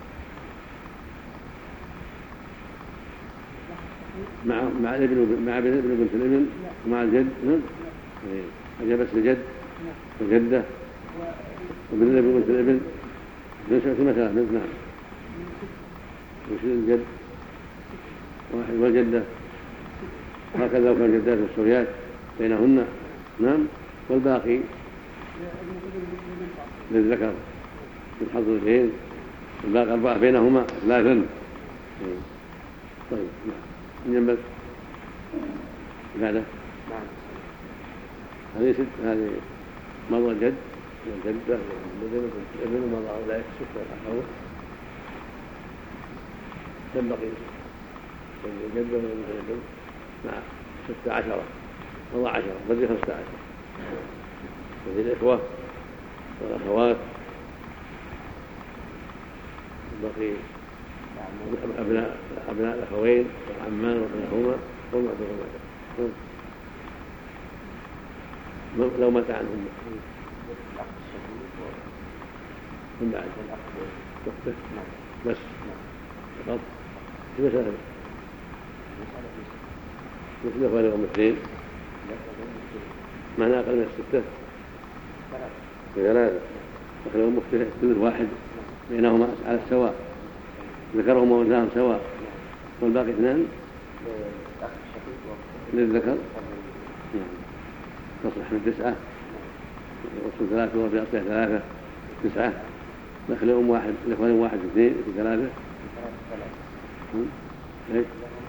مع مع الابن مع ابن الابن وبنت الابن ومع الجد. نعم هذا بس الجد والجدة وابن الابن وبنت الابن نسبة مثلا. نعم وش الجد واحد والجدة هكذا لو كان جدات والسويات بينهن. نعم. والباقي للذكر من حظ الاثنين، الباقي أربعة بينهما ثلاثا. طيب من ينبت بعده هذه ست هذه مضى الجد والجدة والابن ومضى أولئك الستة الأخوة. كم بقي؟ الجدة والابن مع ستة عشرة مضى عشرة بدي خمسة عشر. وفي الإخوة والأخوات بقي أبناء أبناء الأخوين والعمان وابنهما هم معتقون لو مات عنهم من بعد وقته بس فقط في مسألة مثل الأخوان هم اثنين معنى أقل من الستة ثلاثة أخوان مختلف ثلث واحد بينهما على السواء ذكرهما وأنثاهم سواء والباقي اثنان للذكر تصلح من تسعة والرسول ثلاثة وفي أصلها ثلاثة تسعة دخل أم واحد الإخوان واحد اثنين في ثلاثة ايش؟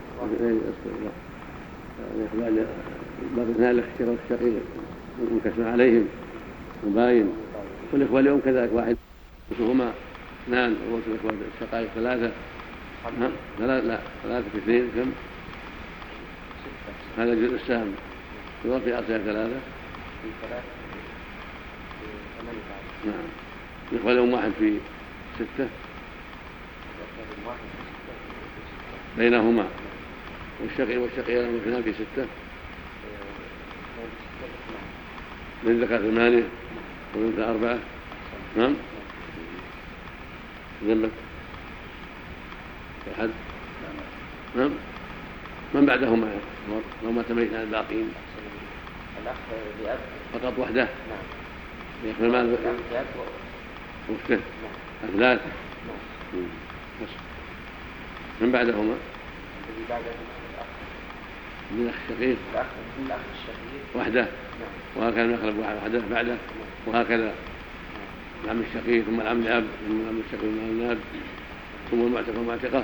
باقي اثنان للشقيق والشقيق منكسر عليهم مباين والإخوان اليوم كذلك واحد وهما اثنان وروس الإخوان الشقائق ثلاثة ثلاثة لا ثلاثة في اثنين كم؟ هذا الجزء السهم في أصلها ثلاثة نعم. الإخوان اليوم واحد في ستة بينهما والشقيق والشقيق لهم اثنان في ستة للذكر ثمانية والأنثى أربعة. نعم. ذنبك أحد. نعم. من بعدهما لو ما تبين عن الباقين الأخ بأب فقط وحده. نعم. يأخذ المال بأب وأخته ثلاث. بس من بعدهما الذي بعده الأخ من الأخ الشقيق الأخ من الأخ الشقيق وحده. نعم. وهكذا يخلق وحده بعده. وهكذا العم الشقيق ثم العم الأب ثم العم الشقيق ثم العم الأب ثم المعتق والمعتقة.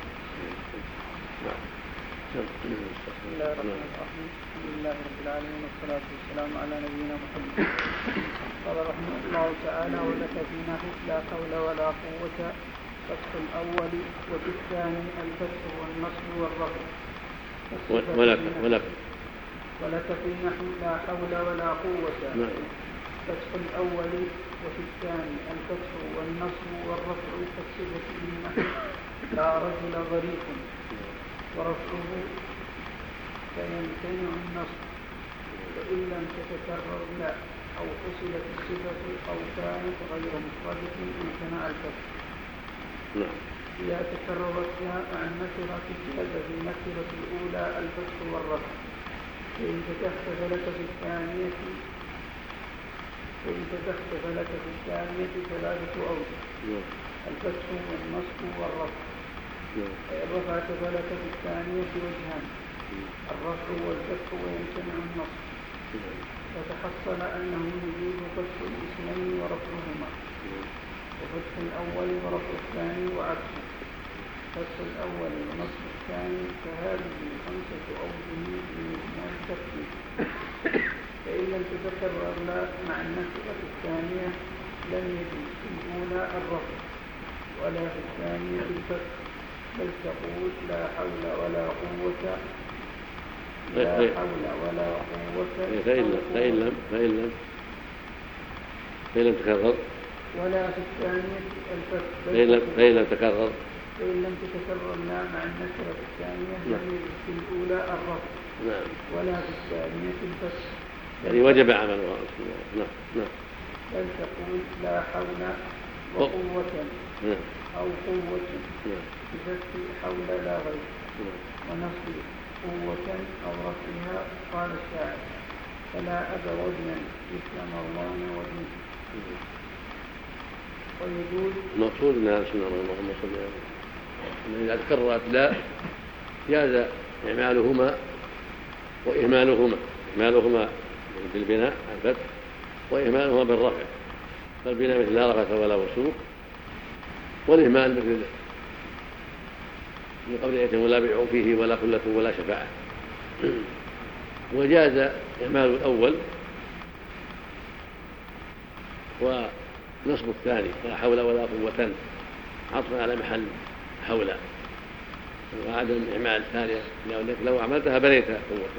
بسم الله الرحمن الرحيم. الحمد لله رب العالمين والصلاة والسلام على نبينا محمد. قال رحمه الله تعالى: ولك في نحو لا حول ولا قوة فتح الأول وفي الثاني الفتح والنصب والرفع. ولك ولك ولك في نحو لا حول ولا قوة فتح الأول وفي الثاني الفتح والنصب والرفع كالصفة في نحو لا رجل ظريف ورفعه فيمتنع النصب فإن لم تتكرر لا أو حصلت الصفة أو كانت غير مفردة امتنع الفتح. إذا تكررت لا مع النكرة جاز في النكرة الأولى الفتح والرفع. فإن فتحت فلك في الثانية فإن فتحت فلك في الثانية ثلاثة أوجه: الفتح والنصب والرفع. فإن رفعت فلك في الثانية وجهان: الرفع والفتح ويمتنع النصب. فتحصل أنه يجوز فتح الاسمين ورفعهما وفتح الأول ورفع الثاني وعكسه. فتح الأول ونصب الثاني كهذه خمسة أوجه بمجموع الترتيب. فإن لم تتكرر لا مع النكرة الثانية لم يجوز في الأولى الرفع ولا في الثانية الفتح، بل تقول لا حول ولا قوة لا حول ولا قوة فإن لم فإن لم فإن لم تكرر ولا في الثانية الفتح، فإن لم تكرر فإن لم تتكرر لا مع النكرة الثانية لم يجوز في الأولى الرفع نعم ولا في الثانية الفتح، يعني وجب عملها. نعم نعم. بل تقول لا حول وقوة أو قوة بفتح حول لا غير ونصب قوة أو رفعها. قال الشاعر: فلا أبى وزنا مثل مروان وزن. ويقول المقصود من هذا السنة اللهم صل على إذا تكررت لا جاز إعمالهما وإهمالهما إهمالهما بالبناء الفتح وإهمالهما بالرفع، فالبناء مثل لا رفث ولا فسوق، والإهمال مثل من قبل أن لا بيع فيه ولا خلة ولا شفاعة. وجاز إهمال الأول ونصب الثاني لا حول ولا قوة عطفا على محل حول، وعدم إعمال الثانية لأنك لو عملتها بنيتها قوة،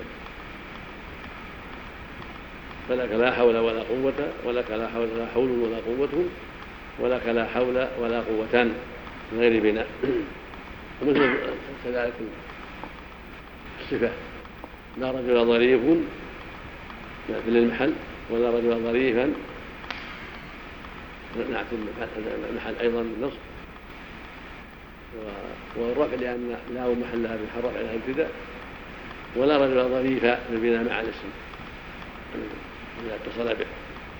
فلك لا حول ولا قوة ولك لا حول ولا حول ولا قوة ولك لا حول ولا قوة من غير بناء. ومثل كذلك الصفة لا رجل ظريف نعت للمحل ولا رجل ظريفا نعت المحل أيضا بالنصب، والرفع لأن لا محل لها بالرفع لها ابتداء، ولا رجل ظريفا بالبناء مع الاسم إذا اتصل به.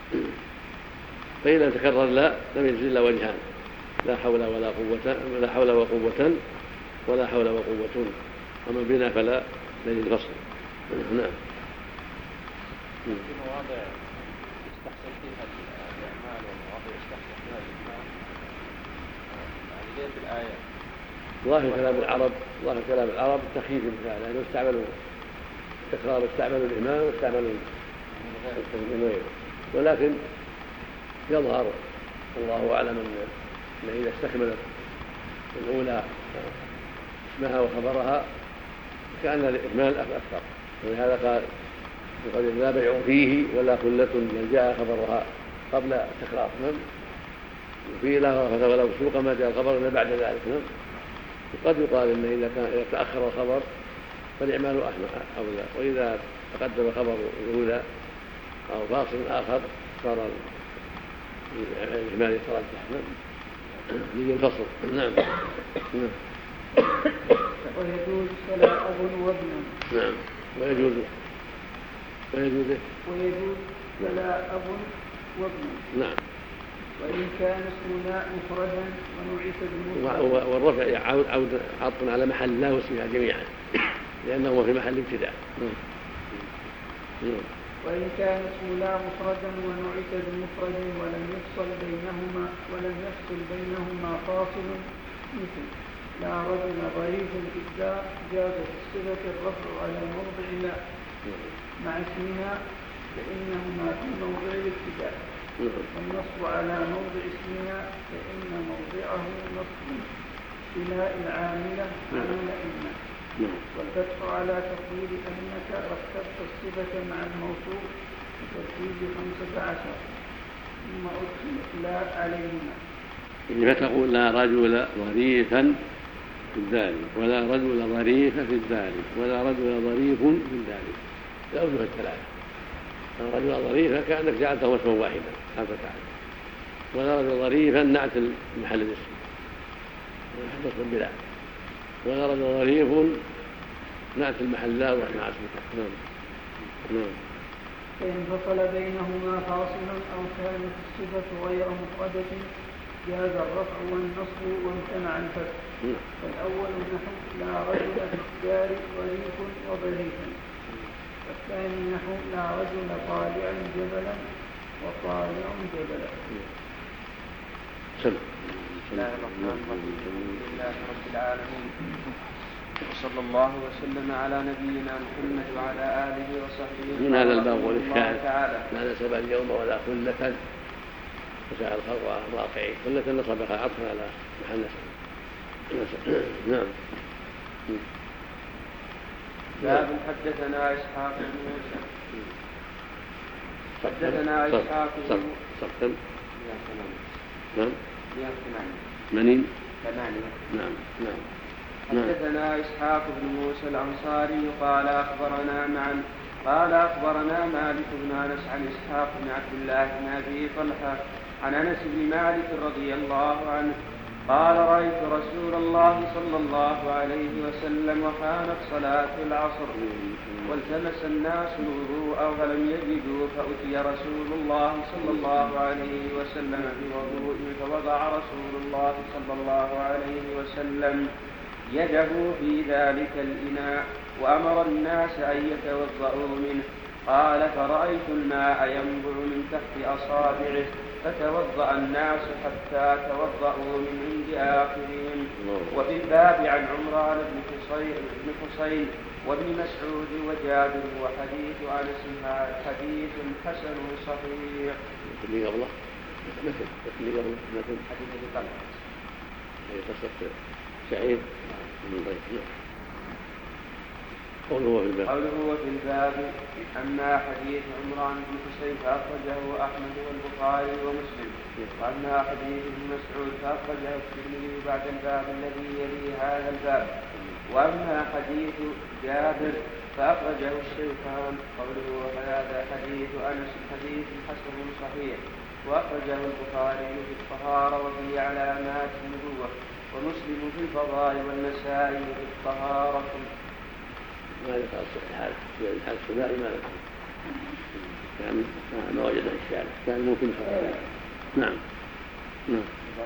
فإذا تكرر لا لم يجوز إلا وجهان، لا حول ولا قوة لا حول وقوة ولا حول وقوة، أما البناء فلا يجوز الفصل. نعم. في مواضع يستحسن فيها الأعمال ومواضع يستحسن فيها الإجمال، يعني ليه في الآية؟ ظاهر كلام العرب ظاهر كلام العرب التخييف بالفعل، لأنه استعملوا التكرار، استعملوا الإهمال واستعملوا غيره، ولكن يظهر الله أعلم أن إذا استكملت الأولى اسمها وخبرها كأن الإهمال أكثر، ولهذا قال يقول لا بيع فيه ولا خلة من جاء خبرها قبل التكرار، وفيه لا رفث ولا فسوق ما جاء الخبر إلا بعد ذلك. قد يقال إن إذا كان إذا تأخر الخبر فالإعمال أولى، وإذا تقدم الخبر الأولى أو فاصل آخر صار الإهمال يترجح. يجي الفصل. نعم. ويجوز فلا أب وابن. نعم. ويجوز ويجوز ويجوز فلا أب وابن. نعم. وإن كان اسم لا مفردا ونعت بالمفرد. والرفع يعود عود عطف على محل لا واسمها جميعا لأنه في محل ابتداء. وإن كان اسم لا مفردا ونعت بالمفرد ولم يفصل بينهما ولم يفصل بينهما فاصل مثل لا رجل ضعيف في الدار جاز في الصفة الرفع على موضع لا مع اسمها فإنهما في موضع الابتداء، والنصب على موضع اسمها فإن موضعه نصب بناء العاملة عمل إما، والفتح على تقدير أنك رتبت الصفة مع الموصوف بترتيب خمسة عشر ثم أدخل لا عليهما. يعني فتقول لا رجل ظريفا في الدار ولا رجل ظريف في الدار ولا رجل ظريف في الدار، لا أوجه الثلاثة. رجل ظريفا كأنك جعلته اسما واحدا خمسة عشر، ولا رجل ظريفا نعت المحل الاسم نصب بلا، ولا رجل ظريف نعت المحل لا مع اسمك. نعم. نعم. فإن فصل بينهما فاصلا أو كانت الصفة غير مفردة جاز الرفع والنصب وامتنع الفتح. فالأول نحو لا رجل في الدار ظريف وظريفا، والثاني نحو لا رجل طالع جبلا وطالع جبلا. بسم الله الرحمن الرحيم. الحمد لله رب العالمين، وصلى الله وسلم على نبينا محمد وعلى آله وصحبه. من هذا الباب والإشكال لا نسب اليوم ولا خلة وسع الخلق على الواقعين، خلة نصبها عطفا على محل نسب. نعم. باب حدثنا إسحاق بن موسى حدثنا إسحاق بن موسى نعم منين ثمانية. نعم. نعم. حدثنا إسحاق بن موسى الأنصاري قال أخبرنا معا قال أخبرنا مالك بن أنس عن إسحاق بن عبد الله بن أبي طلحة عن أنس بن مالك رضي الله عنه قال رأيت رسول الله صلى الله عليه وسلم وكانت صلاة العصر والتمس الناس الوضوء فلم يجدوا فأتي رسول الله صلى الله عليه وسلم بوضوء فوضع رسول الله صلى الله عليه وسلم يده في ذلك الإناء وأمر الناس أن يتوضأوا منه. قال فرأيت الماء ينبع من تحت أصابعه فتوضأ الناس حتى توضأوا من عند آخرهم. وفي الباب عن عمران بن حصين وابن مسعود وجابر وحديث أنس حديث حسن صحيح. اللي قبله مثل اللي قبله مثل حديث اللي قبله هي قصة سعيد من ضيف. قوله في الباب قوله وفي الباب أما حديث عمران بن حصين فأخرجه أحمد والبخاري ومسلم، وأما حديث ابن مسعود فأخرجه الترمذي بعد الباب الذي يلي هذا الباب، وأما حديث جابر فأخرجه الشيخان. قوله وهذا حديث أنس حديث حسن صحيح، وأخرجه البخاري في الطهارة وفي علامات النبوة، ومسلم في الفضائل والنسائي في الطهارة. ما يقال الحال الحال السباعي ما له يعني ما وجده الشارع كان ممكن صحيح. نعم نعم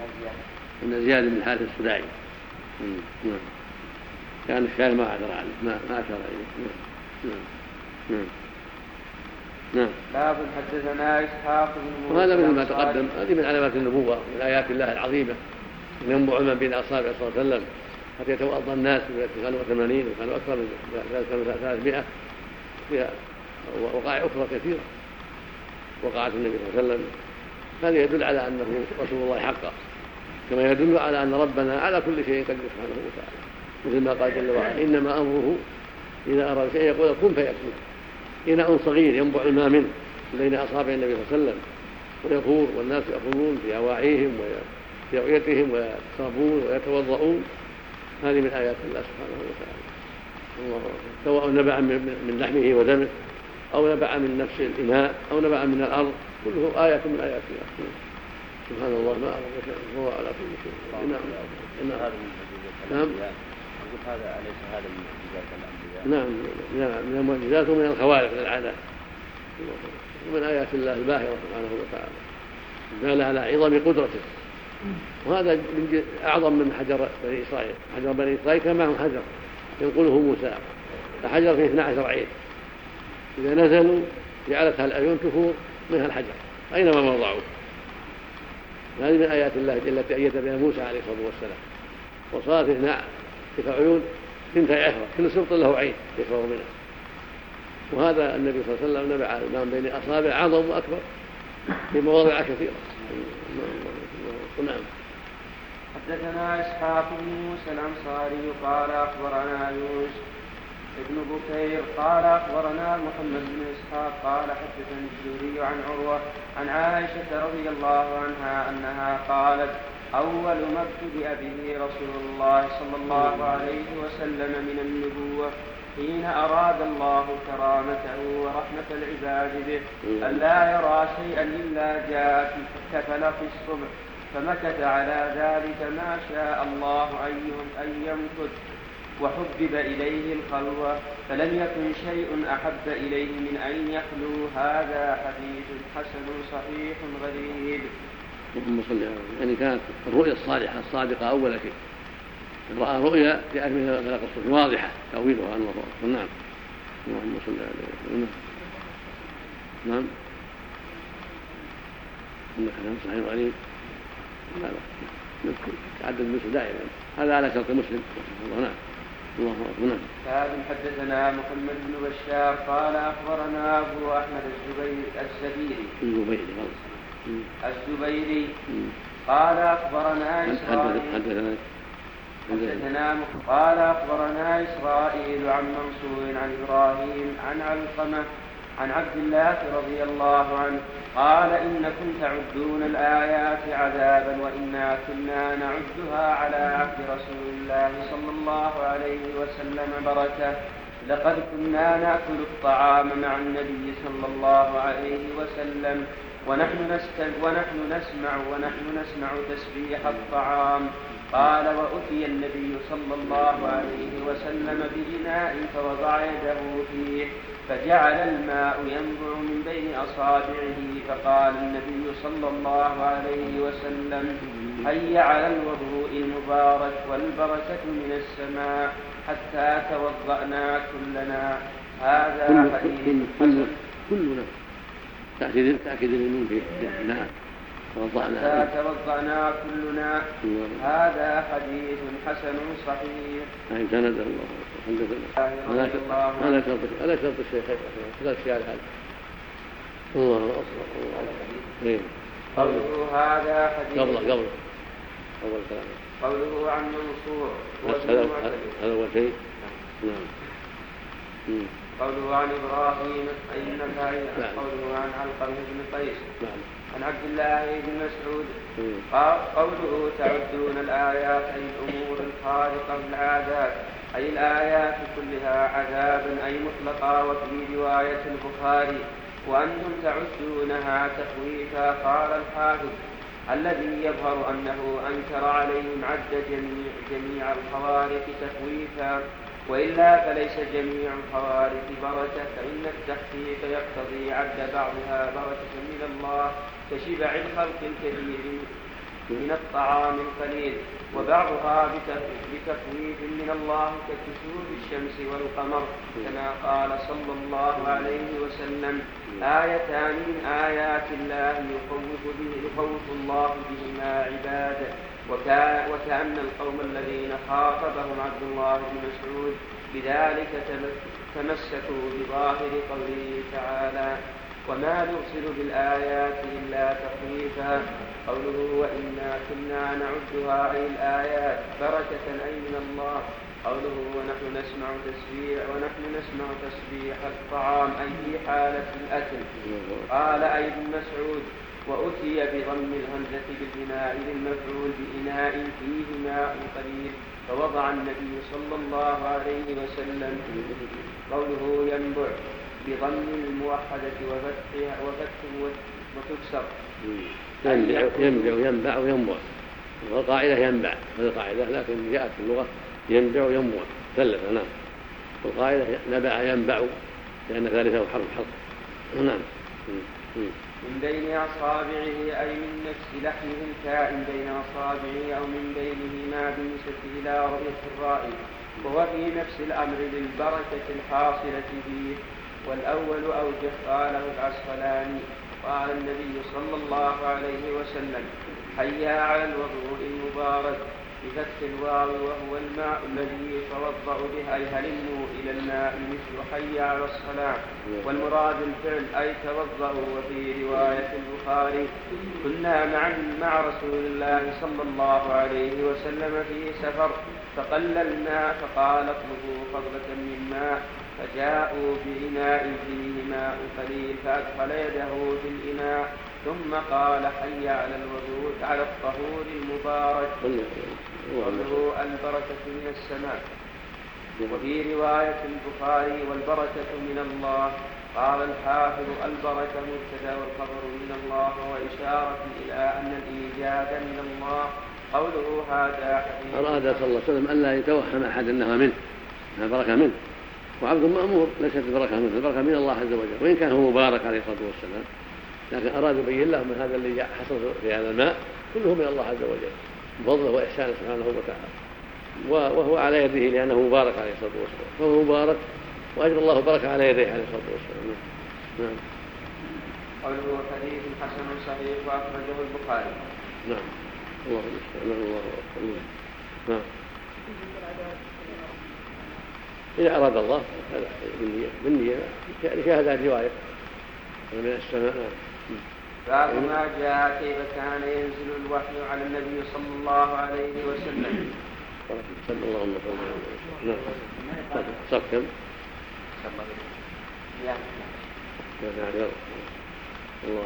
إن زيادة من حالة السباعي نعم كان الشارع ما عذر عليه ما ما أشار عليه. نعم نعم نعم باب حدثنا إسحاق بن موسى وهذا مثل ما تقدم، هذه من علامات النبوة من آيات الله العظيمة ينبع ما بين أصابع صلى الله عليه وسلم حتى يتوضأ الناس كانوا ثمانين وكانوا أكثر من ثلاثمائة. فيها وقائع أخرى كثيرة وقعت النبي صلى الله عليه وسلم. هذا يدل على أنه رسول الله حقا، كما يدل على أن ربنا على كل شيء قدير سبحانه وتعالى، مثل ما قال جل وعلا إنما أمره إذا أراد شيئا يقول كن فيكون. إناء صغير ينبع الماء منه بين أصابع النبي صلى الله عليه وسلم ويفور والناس يأخذون في أواعيهم وفي أوعيتهم ويشربون ويتوضؤون. هذه من آيات الله سبحانه وتعالى. الله سواء نبع من لحمه ودمه أو نبع من نفس الإناء أو نبع من الأرض، كله آية من آيات الله. سبحان الله ما أعلم شيء هو على كل شيء. نعم نعم هذا أليس هذا من معجزات الأنبياء؟ نعم من المعجزات ومن الخوارق للعادات ومن آيات الله الباهرة سبحانه وتعالى دل على عظم قدرته. وهذا أعظم من حجر بني إسرائيل. حجر بني إسرائيل كان معهم حجر ينقله موسى، الحجر فيه اثني عشر عين، إذا نزلوا جعلتها الأعين تفور منها الحجر أينما وضعوه. هذه من آيات الله التي أيد بها موسى عليه الصلاة والسلام. وصارت اثنا تلك عيون ثنتي عشرة، كل سبط له عين يشرب منها. وهذا النبي صلى الله عليه وسلم نبع الماء بين أصابع أعظم وأكبر في مواضع كثيرة. نعم. حدثنا إسحاق بن موسى الأنصاري قال أخبرنا يونس ابن بكير قال أخبرنا محمد بن إسحاق قال حدثني الزهري عن عروة عن عائشة رضي الله عنها أنها قالت أول ما ابتدأ به رسول الله صلى الله عليه وسلم من النبوة حين أراد الله كرامته ورحمة العباد به ألا يرى شيئا إلا جاء كفلق الصبح، فمكث على ذلك ما شاء الله أن يمكث، وحبب إليه الخلوة، فلم يكن شيء أحب إليه من أن يخلو. هذا حديث حسن صحيح غريب. اللهم صل على سيدنا. يعني كانت الرؤيا الصالحة الصادقة أول شيء، رأى رؤيا جاءت من فلق الصبح واضحة تأويلها الله أكبر. نعم. اللهم صل على سيدنا. نعم. إنك حديث صحيح غريب. هذا تعدد المسلم دائما، هذا على شرط مسلم. نعم. الله أكبر. نعم. قال حدثنا محمد بن بشار قال أخبرنا أبو أحمد الزبيري الزبيري الزبيري الزبيري قال أخبرنا إسرائيل حدثنا حدثنا قال أخبرنا إسرائيل عن منصور عن إبراهيم عن علقمة عن عبد الله رضي الله عنه قال إنكم تعدون الآيات عذابا وإنا كنا نعدها على عهد رسول الله صلى الله عليه وسلم بركة. لقد كنا نأكل الطعام مع النبي صلى الله عليه وسلم ونحن, ونحن نسمع ونحن نسمع تسبيح الطعام. قال وأتي النبي صلى الله عليه وسلم بإناء فوضع يده فيه فجعل الماء ينبع من بين أصابعه، فقال النبي صلى الله عليه وسلم: حي على الوضوء المبارك والبركة من السماء، حتى توضأنا كلنا. هذا حديث حسن. كلنا تأكيد تأكيد اليمين في نعم حتى توضأنا كلنا. هذا حديث حسن صحيح. نعم سند الله الحمد لله. أنا شرط أنا شرط الشيخ ثلاث أشياء هذا. الله أكبر الله أكبر. قوله هذا حديث قبل قبل أول كلام. قوله عن منصور هذا هذا هو شيء. نعم. قوله عن إبراهيم أي النخعي. قوله عن علقمة بن قيس. عن عبد الله بن مسعود قوله تعدون الآيات أي الأمور الخارقة للعادات، أي الآيات كلها عذابا أي مطلقا. وفي رواية البخاري: وأنتم تعدونها تخويفا. قال الحافظ: الذي يظهر أنه أنكر عليهم عد جميع, جميع الخوارق تخويفا، وإلا فليس جميع الخوارق بركة، فإن التخفيف يقتضي عد بعضها بركة من الله كشبع الخلق الكثير من الطعام القليل، وبعضها بتخويف من الله ككسوف الشمس والقمر، كما قال صلى الله عليه وسلم: آيتان من آيات الله يخوف, به يخوف الله بهما عباده. وكأن القوم الذين خاطبهم عبد الله بن مسعود بذلك تمسكوا بظاهر قوله تعالى: وما نرسل بالآيات إلا تخويفا. قوله وإنا كنا نعدها أي الآيات بركة أي من الله. قوله ونحن نسمع تسبيح ونحن نسمع تسبيح الطعام أي في حالة الأكل. قال أي ابن مسعود: وأتي بضم الهمزة بالبناء للمفعول بإناء فيه ماء قليل، فوضع النبي صلى الله عليه وسلم. قوله ينبع بضم الموحدة وفتحها وفتح وتكسر. ينبع ينبع وينبع، والقاعدة ينبع هذه القاعدة، لكن جاءت في اللغة ينبع وينبع ثلاثة. نعم. والقاعدة نبع ينبع لأن ثالثه حرف حرف. نعم. من بين أصابعه أي من نفس لحمه الكائن بين أصابعه أو من بينهما بالنسبة إلى رؤية الرائي، وهو في نفس الأمر للبركة الحاصلة فيه، والأول أوجه. قاله العسقلاني. قال النبي صلى الله عليه وسلم: حيا على الوضوء المبارك بفتح الواو وهو الماء الذي يتوضأ به، أي هلموا إلى الماء مثل حي على الصلاة، والمراد الفعل أي توضأوا. وفي رواية البخاري: كنا مع, مع رسول الله صلى الله عليه وسلم في سفر فقل الماء فقال اطلبوا فضلة من ماء، فجاءوا بإناء فيه ماء قليل فأدخل يده في الإناء ثم قال حي على الوضوء على الطهور المبارك، قوله البركة من السماء. وفي رواية البخاري والبركة من الله. قال الحافظ: البركة مبتدأ والخبر من الله، وإشارة إلى أن الإيجاد من الله. قوله هذا حديث. أراد صلى الله عليه وسلم ألا يتوهم أحد أنها منه، أنها بركة منه، وعبد مأمور ليست البركة منه، البركة من الله عز وجل، وإن كان هو مبارك عليه الصلاة والسلام، لكن أراد يبين لهم من هذا اللي حصل في هذا الماء كله من الله عز وجل بفضله وإحسانه سبحانه وتعالى، وهو على يده لأنه مبارك عليه الصلاة والسلام، فهو مبارك وأجر الله بركة على يديه عليه الصلاة والسلام. نعم. قوله حديث حسن صحيح وأخرجه البخاري. نعم. الله المستعان. الله أكبر. نعم. إذا أراد الله هذا بالنية بالنية لشاهد الرواية من السماء. باب ما جاء كيف كان ينزل الوحي على النبي صلى الله عليه وسلم. صلى الله عليه وسلم. نعم. صف كم؟ يعني الله.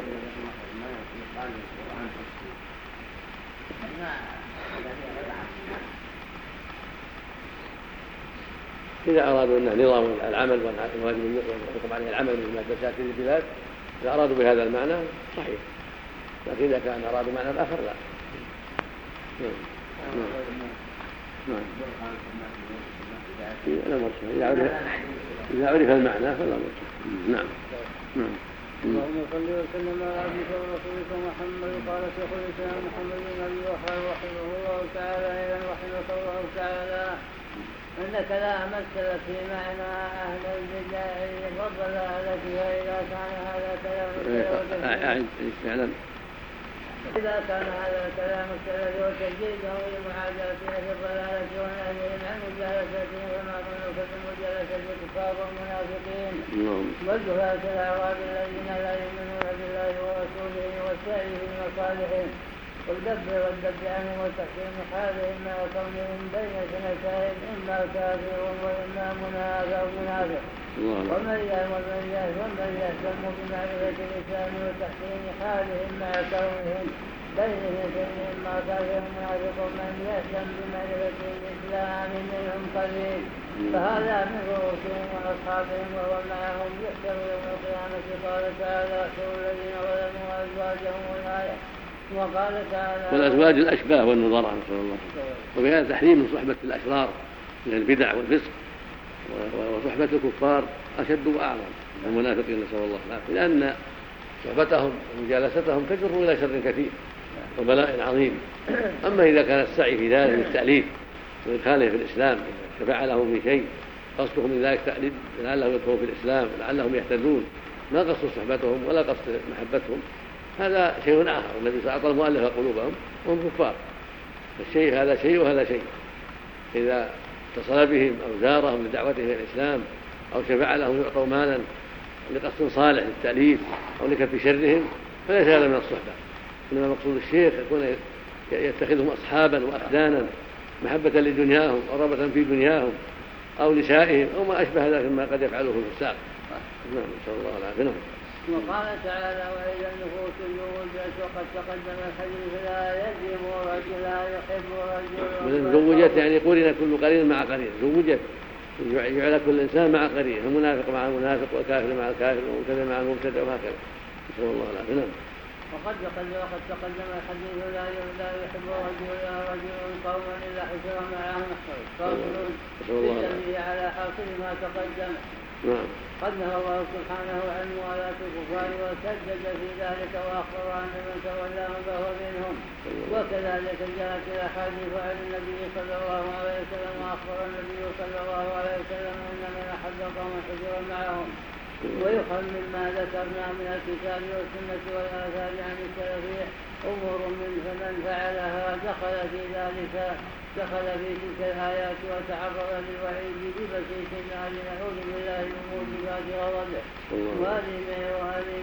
إذا أرادوا أنه نظام العمل والواجب والحكم عليه العمل بما تأتي البلاد، إذا أرادوا بهذا المعنى صحيح، لكن إذا كان أرادوا معنى الآخر لا. نعم. نعم. أنا مرسل. إذا عرف المعنى فلا بأس. نعم نعم. اللهم صل وسلم على عبدك ورسولك محمد. قال شيخ الاسلام محمد بن ابي وهاب رحمه الله تعالى ايضا رحمه الله تعالى انك لا مثل في معنى اهل البدع والضلاله فاذا كان هذا كلام فعلا إذا كان هذا الكلام السلف وتجديده لمعاداتهم في الضلالة ونهيهم عن مجالستهم وما ظنك بمجالسة الكفار والمنافقين والجهاة الأعراب الذين لا يؤمنون بالله ورسوله وسائر مصالحهم والذب والذب عنهم وتحسين حالهم مع كونهم بين سنتين إما كافر وإما منافق ومن يهتم بمعرفة الإسلام وتحسين حالهم مع كونهم بين سنتين إما كافر ومنافق ومن يهتم بمعرفة الإسلام منهم قليل فهذا من رؤوسهم وأصحابهم وهو معهم يحشر يوم القيامة. قال تعالى احشروا الذين ظلموا وأزواجهم والآية. وقال تعالى والأزواج الأشباه والنظراء نسأل الله. وفي هذا تحريم من صحبة الأشرار من البدع والفسق وصحبة الكفار أشد وأعظم المنافقين نسأل الله العافية لأن صحبتهم ومجالستهم تجر إلى شر كثير وبلاء عظيم. أما إذا كان السعي في ذلك التأليف وإدخاله في الإسلام شفع لهم في شيء قصدهم من ذلك تأليف لعلهم يدخلوا في الإسلام لعلهم يهتدون ما قصد صحبتهم ولا قصد محبتهم هذا شيء آخر. النبي صلى الله عليه وسلم مؤلف قلوبهم وهم كفار. الشيء هذا شيء وهذا شيء. إذا اتصل بهم أو زارهم لدعوتهم إلى الإسلام أو شفع لهم يعطوا مالا لقصد صالح للتأليف أو لكف شرهم فليس هذا من الصحبة. إنما مقصود الشيخ يكون يتخذهم أصحابا وأخدانا محبة لدنياهم أو رغبة في دنياهم أو نسائهم أو ما أشبه ذلك مما قد يفعله في الفساق. نعم نسأل الله العافية. وقال تعالى وإذا النفوس زوجت وقد تقدم الحديث لا يجب رجل لا يحب رجل زوجت يعني قرن كل قرين مع قرين زوجت يجعل كل إنسان مع قرين المنافق مع المنافق والكافر مع الكافر والمبتدع مع المبتدع وهكذا. نسأل الله العافية. وقد وقد تقدم الحديث لا يحب رجل رجل قوما إلا حشر معهم فصل الذي على حاصل ما تقدم. نعم. قد نهى الله سبحانه عن موالاة الكفار وسدد في ذلك وأخبر أن من تولاهم فهو منهم. وكذلك جاءت الأحاديث عن النبي صلى الله عليه وسلم وأخبر النبي صلى الله عليه وسلم أن من أحب قوما حجر معهم. ويفهم مما ذكرنا من الكتاب والسنة والآثار عن السلف أمور من فمن فعلها دخل في ذلك دخل في تلك الآيات وتعرض للوعيد ببسيط النار نعوذ بالله من موجبات غضبه وهذه وهذه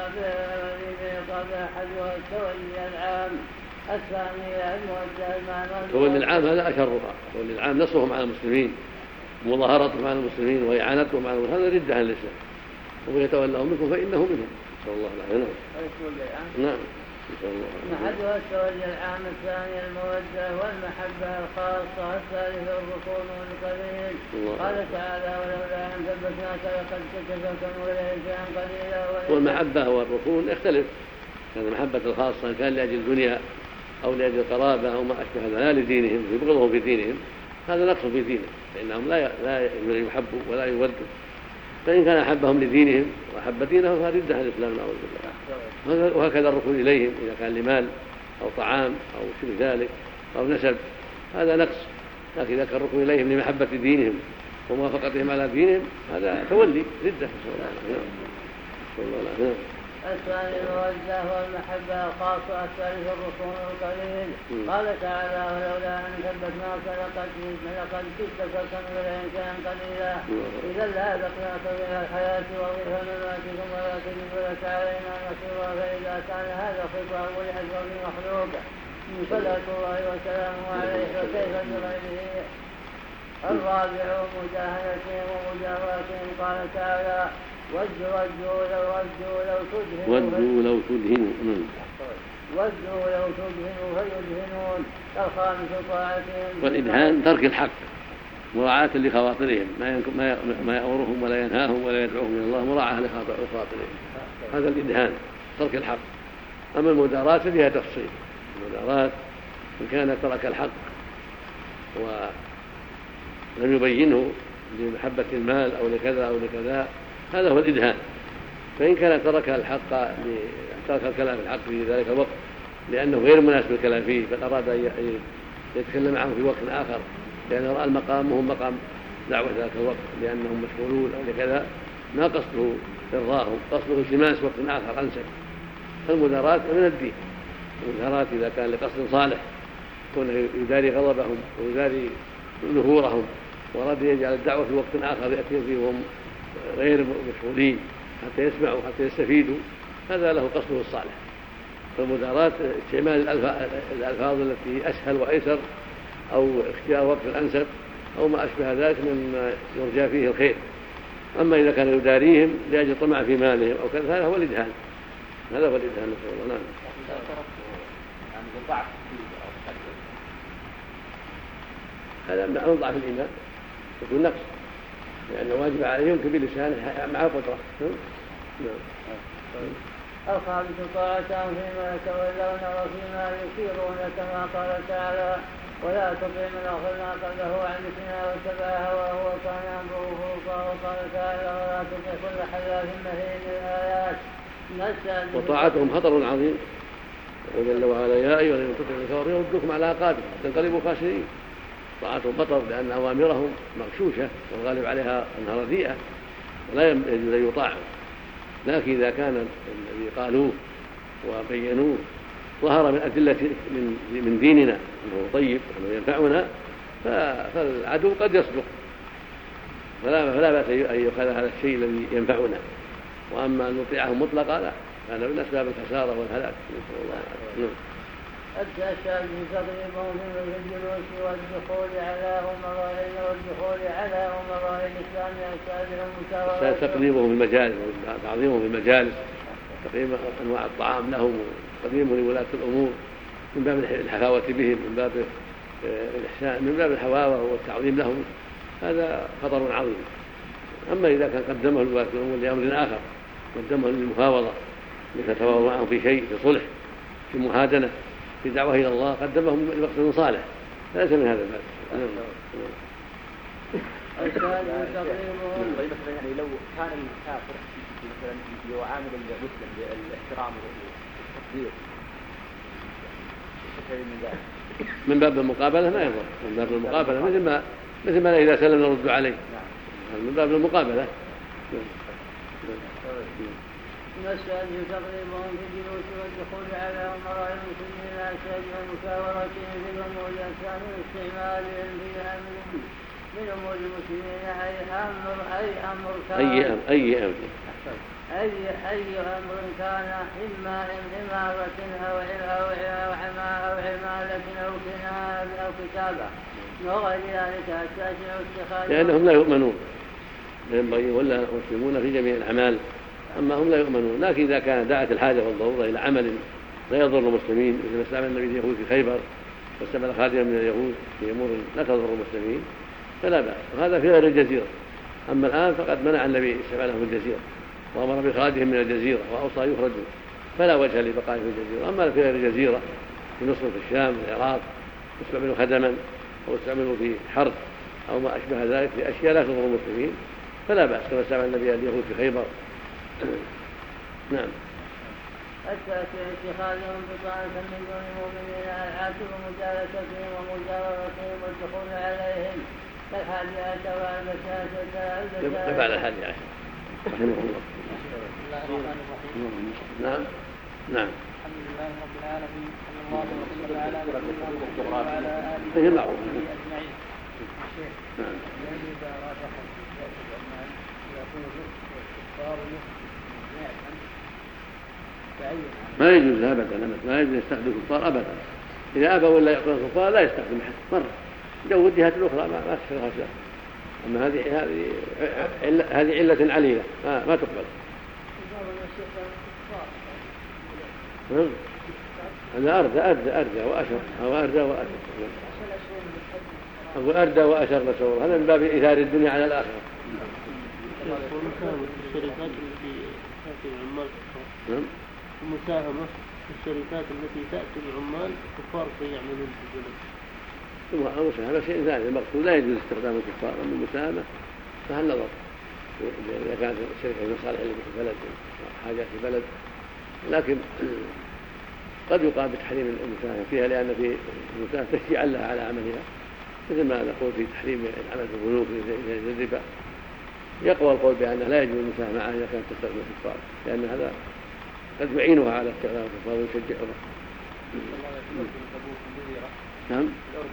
بعقابها حذوها التولي العام. الثاني الموجه المعنى التولي العام هذا أشرها. التولي العام نصرهم على المسلمين ومظاهرتهم على المسلمين وإعانتهم على المسلمين هذا ردة عن الإسلام ومن يتولهم منكم فإنه منهم. نسأل الله العافية. نعم. محدها التولي العام. الثاني المودة والمحبة الخاصة. الثالث الركون والقليل. قال تعالى ولولا أن ثبتناك لقد كنت تركن إليه شيئا قليلا. والمحبة والركون يختلف. كان المحبة الخاصة كان لأجل الدنيا أو لأجل القرابة أو ما أشبه ذلك لدينهم يبغضهم في دينهم هذا نقص في دينه فإنهم لا لا يحبوا ولا يودوا. فإن كان أحبهم لدينهم وأحب دينهم فردة عن الإسلام نعوذ بالله. وهكذا الركون إليهم إذا كان لمال أو طعام أو شبه ذلك أو نسب هذا نقص. لكن إذا كان الركون إليهم لمحبة دينهم وموافقتهم على دينهم هذا تولي ردة. نسأل الله العافية. الثاني المودة والمحبة الخاصة. الثالث الركون والقليل. قال تعالى ولولا أن ثبتناك لقد لقد كنت تركن إليه شيئا قليلا إذا لأذقناك من الحياة وظيفة مماتكم ولا تجد لك علينا نصيرا. فإذا كان هذا خطاب لأشرف المخلوق صلاة الله وسلامه عليه وكيف بغيره. الرابع مجاهدتهم ومجاورتهم. قال تعالى ودوا لو ودوا لو تدهنوا ودوا لو تدهنوا ودوا لو تدهنوا فيدهنون. الخامس طاعتهم. والإدهان ترك الحق مراعاة لخواطرهم ما ما يأمرهم ولا ينهاهم ولا يدعوهم إلى الله مراعاة لخواطرهم هذا الإدهان ترك الحق. أما المداراة فيها تفصيل. المداراة إن كان ترك الحق ولم يبينه لمحبة المال أو لكذا أو لكذا، هذا هو الإدهان. فإن كان ترك الحق ترك الكلام في الحق في ذلك الوقت لأنه غير مناسب الكلام فيه، بل أراد أن يتكلم عنه في وقت آخر لأن رأى المقام وهم مقام دعوة ذلك الوقت لأنهم مشغولون أو لكذا، ما قصده إرضاهم، قصده التماس وقت آخر أنسب. فالمداراة من الدين، المداراة إذا كان لقصد صالح كونه يداري غضبهم ويداري ظهورهم وأراد يجعل الدعوة في وقت آخر يأتي فيه وهم غير مشغولين حتى يسمعوا حتى يستفيدوا، هذا له قصده الصالح. فالمداراة استعمال الألفاظ التي أسهل وأيسر أو اختيار وقت الأنسب أو ما أشبه ذلك مما يرجى فيه الخير. أما إذا كان يداريهم لأجل الطمع في مالهم أو كذا هذا هو الإدهان، هذا هو الإدهان نسأل الله. نعم. هذا من ضعف الإيمان يكون نقص لأنه واجب عليهم بلسانه مع قدرة. الخامس طاعتهم فيما يتولون وفيما يشيرون كما قال تعالى ولا تطع من أغفلنا قلبه عن ذكرنا واتبع هواه وكان أمره فرطا، وقال تعالى ولا تطع كل حلاف مهين. الآيات. وطاعتهم خطر عظيم، وجل وعلا يا أيها الذين تطيعوا الكافرين يردوكم على أعقابكم تنقلبوا خاسرين. طاعتهم خطر لأن أوامرهم مغشوشة والغالب عليها أنها رديئة ولا يجوز أن يطاعوا، لكن إذا كان الذي قالوه وبينوه ظهر من أدلة من ديننا أنه طيب أنه ينفعنا فالعدو قد يصدق، فلا فلا بأس أن يؤخذ هذا الشيء الذي ينفعنا. وأما أن نطيعه مطلقا لا، هذا من أسباب الخسارة والهلاك. نسأل الله العافية. التأسى بتقريبهم من الجلوس والدخول على أمراء والدخول على أمراء الإسلام أسابهم مساواة. تقريبهم في المجالس وتعظيمهم في المجالس، تقريم أنواع الطعام لهم وتقديمهم لولاة الأمور من باب الحفاوة بهم، من باب الإحسان، من باب الحواوة والتعظيم لهم، هذا خطر عظيم. أما إذا كان قدمه لولاة الأمور لأمر آخر، قدمه للمفاوضة لتتفاوض معهم في شيء في صلح في مهادنة في دعوة إلى الله، قدمهم لمقصد صالح ليس من هذا الباب. طيب مثلا يعني لو كان الكافر مثلا يعامل المسلم بالاحترام والتقدير من ذلك من باب المقابلة ما يضر، من باب المقابلة مثل ما مثل ما إذا سلم نرد عليه، من باب المقابلة. مسألة تقريبهم في الجلوس والدخول على أمراء المسلمين أشد من مشاورتهم في الأمور الأسلام واستعمالهم في أمر من أمور المسلمين أي أمر أي أمر كان أي أمر أي أمر أي أي أمر كان إما إمارة أو أو أو عمالة أو كناية أو كتابة وغير ذلك أستشعر اتخاذ لأنهم لا يؤمنون، ينبغي ولا المسلمون في جميع الأعمال، أما هم لا يؤمنون. لكن إذا كان دعت الحاجة والضرورة إلى عمل لا يضر المسلمين مثل ما استعمل النبي اليهود في خيبر واستعمل خادما من اليهود في أمور لا تضر المسلمين فلا بأس، وهذا في غير الجزيرة. أما الآن فقد منع النبي استعماله في الجزيرة وأمر بإخراجهم من الجزيرة وأوصى يخرجوا، فلا وجه لبقائه في الجزيرة. أما في غير الجزيرة في مصر في الشام في العراق يستعملوا خدما أو يستعملوا في حرب أو ما أشبه ذلك في أشياء لا تضر المسلمين فلا بأس، كما استعمل النبي اليهود في خيبر. نعم. التأثير اتخاذهم بطانة من دون المؤمنين العاقب مجالستهم ومجاورتهم والدخول عليهم كالحادي عشر والبشاشة. يبقى بعد الحادي عشر رحمه الله. نعم نعم. الحمد لله رب العالمين صلى الله وسلم على محمد وعلى آله أجمعين. نعم. يجب راجح أن يكون الاستغفار ما يجوز ابدا، ما يجوز يستخدم الكفار ابدا. اذا ابى ولا يعطي الكفار لا يستخدم احد مره، جو الجهات الاخرى ما ما تشغلها شيء. اما هذه هذه عله هذه عله عليله ما, ما تقبل. هذا اردى اردى اردى واشر او اردى واشر او اردى واشر نسور، هذا من باب اثار الدنيا على الاخره. الشركات التي تأتي العمال نعم. المساهمة في الشركات التي تأتي العمال كفار سيعملون في البلد. المساهمة شيء ثاني، المقصود لا يجوز استخدام الكفار، أما المساهمة فهل نظر إذا كانت الشركة في مصالح اللي في البلد حاجات في البلد، لكن قد يقام بتحريم المساهمة فيها لأن في المساهمة تشجيعا لها على عملها، مثل ما نقول في تحريم العمل في البنوك للربا. يقوى القول بأنه لا يجوز المساهمة معها إذا كانت تستخدم الكفار، لأن هذا قد يعينها على استخدام الكفار ويشجعها. نعم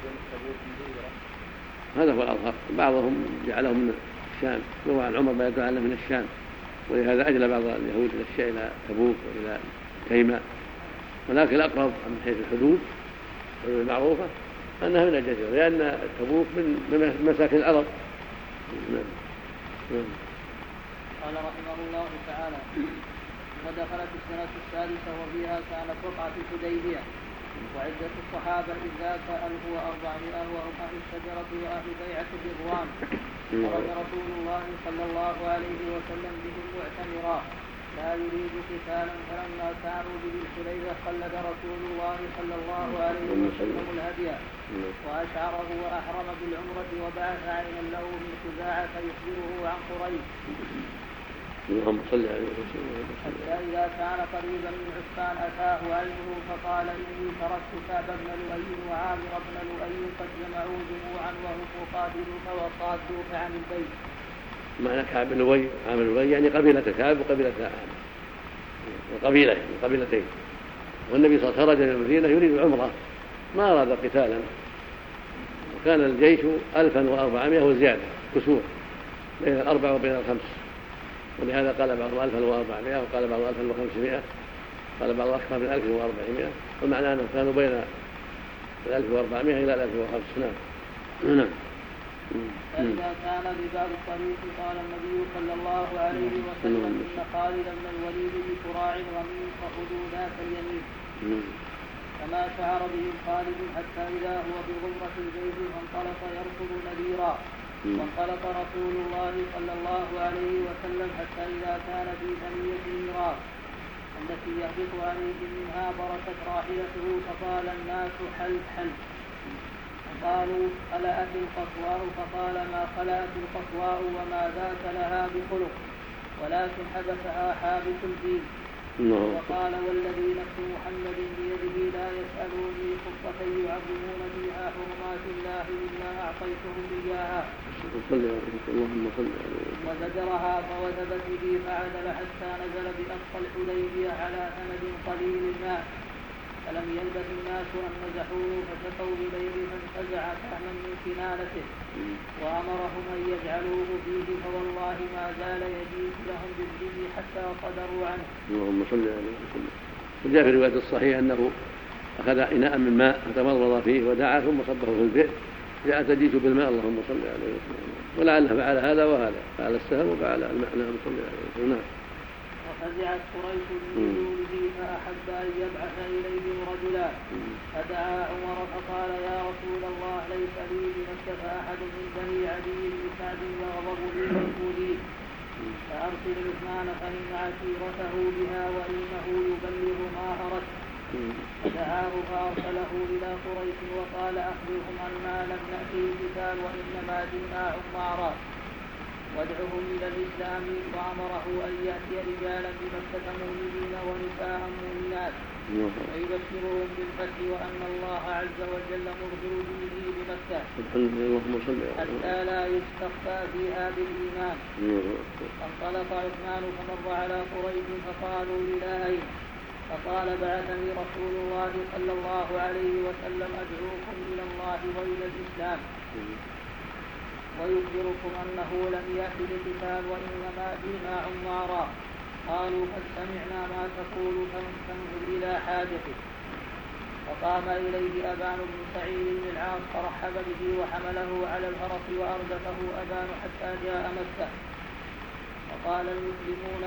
هذا هو الأظهر. بعضهم جعلهم من الشام، روى عن عمر ما يدل على من الشام، ولهذا أجلى بعض اليهود إلى الشيء إلى تبوك وإلى تيماء، ولكن الأقرب من حيث الحدود المعروفة أنها من الجزيرة، لأن تبوك من مساكن العرب. قال رحمه الله تعالى: ودخلت السنة السادسة وفيها كانت وقعة الحديبية، وعدة الصحابة إذ ذاك ألف وأربعمائة وهم أهل الشجرة وأهل بيعة الرضوان. خرج رسول الله صلى الله عليه وسلم بهم معتمرا لا يريد قتالا، فلما كانوا بذي الحليفة خلد رسول الله صلى الله عليه وسلم الهدي وأشعره وأحرم بالعمرة، وبعث عينا له من خزاعة يخبره عن قريش حتى إذا كان قريبا من عسفان أتاه عينه فقال: إني تركت كعب بن لؤي وعامر بن لؤي قد جمعوا جموعا وهم يقاتلوك وصادوك عن البيت. معنى كعب بن لؤي عامر بن لؤي يعني قبيلة كعب وقبيلة عامر، وقبيلة قبيلتين. والنبي صلى الله عليه وسلم خرج من المدينة يريد العمرة، ما أراد قتالا، وكان الجيش ألفا وأربعمائة وزيادة كسور بين الأربع وبين الخمس، ولهذا قال بعض ألفا وأربعمائة وقال بعض ألفا وخمسمائة، قال بعض أكثر من ألف وأربعمائة، والمعنى أنهم كانوا بين الألف وأربعمائة إلى الألف وخمسمائة. نعم. فإذا كان بباب الطريق قال النبي صلى الله عليه وسلم: إن خالد بن الوليد بكراع غميم فخذوا ذات اليمين. فما شعر بهم خالد حتى إذا هو بغمرة الجيش فانطلق يركض نذيرا، وانطلق رسول الله صلى الله عليه وسلم حتى إذا كان في ثنية الميراث التي يهبط عليهم منها بركت راحلته، فقال الناس: حل حل. قالوا: خلأت القصواء، فقال: ما خلأت القصواء وما ذاك لها بخلق، ولكن حبسها حابس الدين. وقال: والذي نفس محمد بيده لا يسألوني خطة يعظمون فيها حرمات الله إلا أعطيتهم إياها. وزجرها فوثبت به فعدل حتى نزل بأقصى الحديبية على ثمد قليل الماء، فلم يلبث الناس أن مزحوه فشكوا إليه فانتزع سهما من كنانته وأمرهم أن يجعلوه فيه، فوالله ما زال يجيء لهم بالجد حتى قدروا عنه. اللهم صل عليه وسلم. وجاء في الرواية الصحيحة أنه أخذ إناء من ماء فتمضمض فيه ودعا ثم صبه في البئر، جاء تجيء بالماء. اللهم صل عليه وسلم. ولعله فعل هذا وهذا، فعل السهم وفعل الماء. اللهم صل عليه وسلم. ففزعت قريش من نزوله فأحب أن يبعث إليهم رجلا، فدعا عمر فقال: يا رسول الله، ليس لي بمكة أحد من بني عدي بن سعد يغضب لي منه، فأرسل عثمان فإن عشيرته بها وإنه يبلغ ما أردت. فدعاه فأرسله إلى قريش وقال: أخبرهم أننا لم نأتي القتال وإنما جئنا عمارا، وادعهم إلى الإسلام. وأمره أن يأتي رجالا بمكة مؤمنين ونساء مؤمنات ويبشرهم بالفتح وأن الله عز وجل مظهر دينه بمكة حتى لا يستخفى فيها بالإيمان. فانطلق عثمان فمر على قريش فقالوا: إلهين. فقال: بعثني رسول الله صلى الله عليه وسلم أدعوكم إلى الله وإلى الإسلام ويخبركم أنه لم يأتي القتال وإنما جئنا عمارا. قالوا: قد سمعنا ما تقول فانظر إلى حاجته. فقام إليه أبان بن سعيد بن العاص فرحب به وحمله على الفرس وأردفه أبان حتى جاء مكة. فقال المسلمون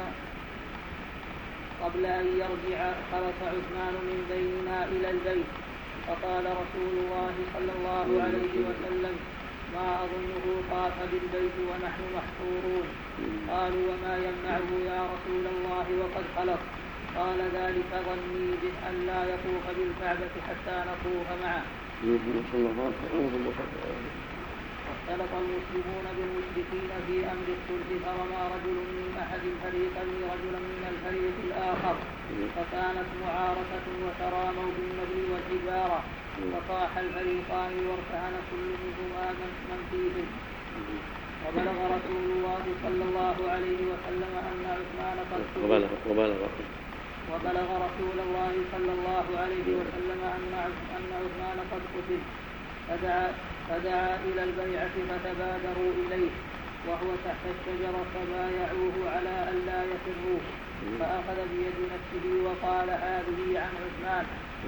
قبل أن يرجع: خلص عثمان من بيننا إلى البيت. فقال رسول الله صلى الله عليه وسلم: ما أظنه طاف بالبيت ونحن محصورون. قالوا: وما يمنعه يا رسول الله وقد خلص؟ قال: ذلك ظني به أن لا يطوف بالكعبة حتى نطوف معه. اختلط المسلمون بالمشركين في أمر الصلح فرمى رجل من أحد الفريقين رجلا من الفريق الآخر فكانت معاركة وتراموا بالنبل والحجارة فصاح الفريقان وارتهن كل منهما من فيهم. وبلغ رسول الله صلى الله عليه وسلم أن عثمان قد قتل وبلغ رسول الله صلى الله عليه وسلم أن عثمان قد قتل فدعا, فدعا إلى البيعة فتبادروا إليه وهو تحت الشجرة فبايعوه على أن لا يفروا فأخذ بيد نفسه وقال هذه عن عثمان.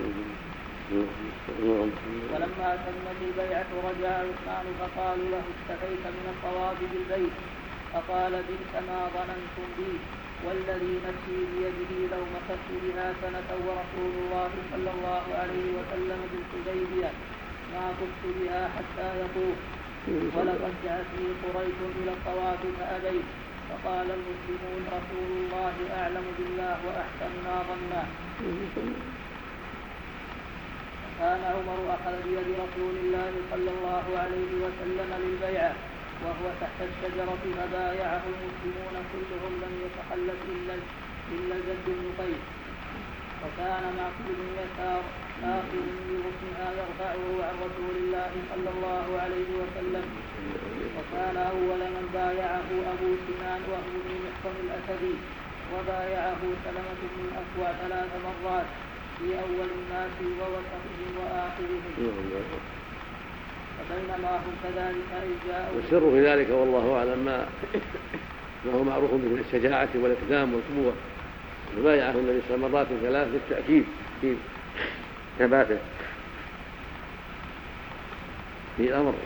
ولما تمت البيعة رجع عثمان فقالوا له استفيت من الطواف بالبيت فقال بئس ما ظننتم بي والذي نفسي بيده لو مسكت بها سنة ورسول الله صلى الله عليه وسلم بالحديبية ما طفت بها حتى يطوف ولقد جاءتني قريش إلى الطواف فأبيت فقال المسلمون رسول الله أعلم بالله وأحسن ما ظنا. كان عمر أخذ بيد رسول الله صلى الله عليه وسلم للبيعة وهو تحت الشجرة فبايعه المسلمون كلهم لم يتخلف إلا إلا جد بن قيس وكان معقول يسار آخذ بغصنها يرفعه عن رسول الله صلى الله عليه وسلم. وكان أول من بايعه أبو سنان وهو بن محصن الأسدي وبايعه سلمة بن الأكوع ثلاث مرات في أول الناس ووسطهم وآخرهم. فبينما هم كذلك إذ جاءوا والسر في ذلك والله أعلم ما ما هو معروف به الشجاعة والإقدام والقوة. بايعه النبي صلى الله عليه وسلم مرات ثلاث للتأكيد في ثباته في الأمر.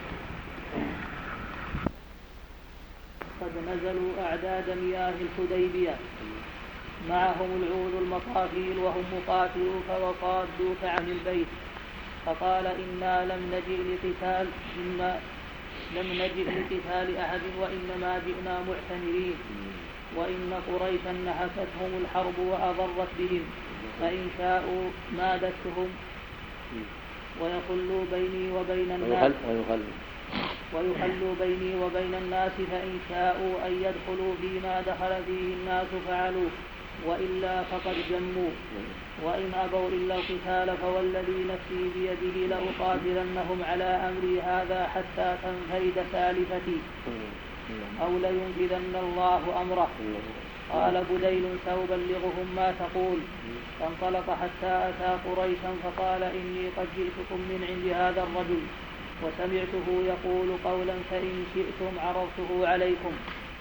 قد نزلوا أعداد مياه الحديبية معهم العود المقاتيل وهم مقاتلوك وصادوك عن البيت فقال إنا لم نجئ لقتال إنا لم نجئ لقتال أحد وإنما جئنا معتمرين وإن قريشا نهكتهم الحرب وأضرت بهم فإن شاءوا مادتهم ويخلوا بيني وبين الناس ويخلوا بيني وبين الناس فإن شاءوا أن يدخلوا فيما دخل فيه الناس فعلوا وإلا فقد جموا وإن أبوا إلا القتال فوالذي نفسي بيده لأقاتلنهم على أمري هذا حتى تنفرد سالفتي أو لينفذن الله أمره. قال بديل سأبلغهم ما تقول فانطلق حتى أتى قريشا فقال إني قد جئتكم من عند هذا الرجل وسمعته يقول قولا فإن شئتم عرضته عليكم.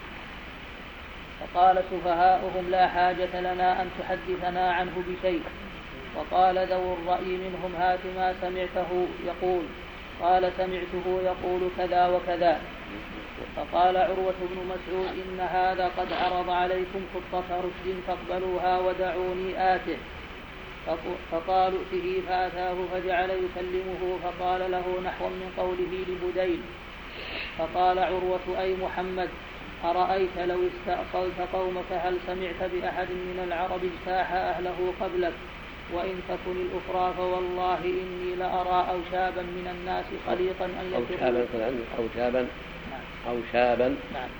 فقال سفهاؤهم لا حاجة لنا أن تحدثنا عنه بشيء. وقال ذو الرأي منهم هات ما سمعته يقول. قال سمعته يقول كذا وكذا. فقال عروة بن مسعود إن هذا قد عرض عليكم خطة رشد فاقبلوها ودعوني آته. فقالوا ائته فأتاه فجعل يكلمه فقال له نحو من قوله لبديل. فقال عروة أي محمد أرأيت لو استأصلت قومك هل سمعت بأحد من العرب اجتاح أهله قبلك وإن تكن الأخرى فوالله إني لأرى أو شابا من الناس خليقا أن يفروا أو شابا أو شابا نعم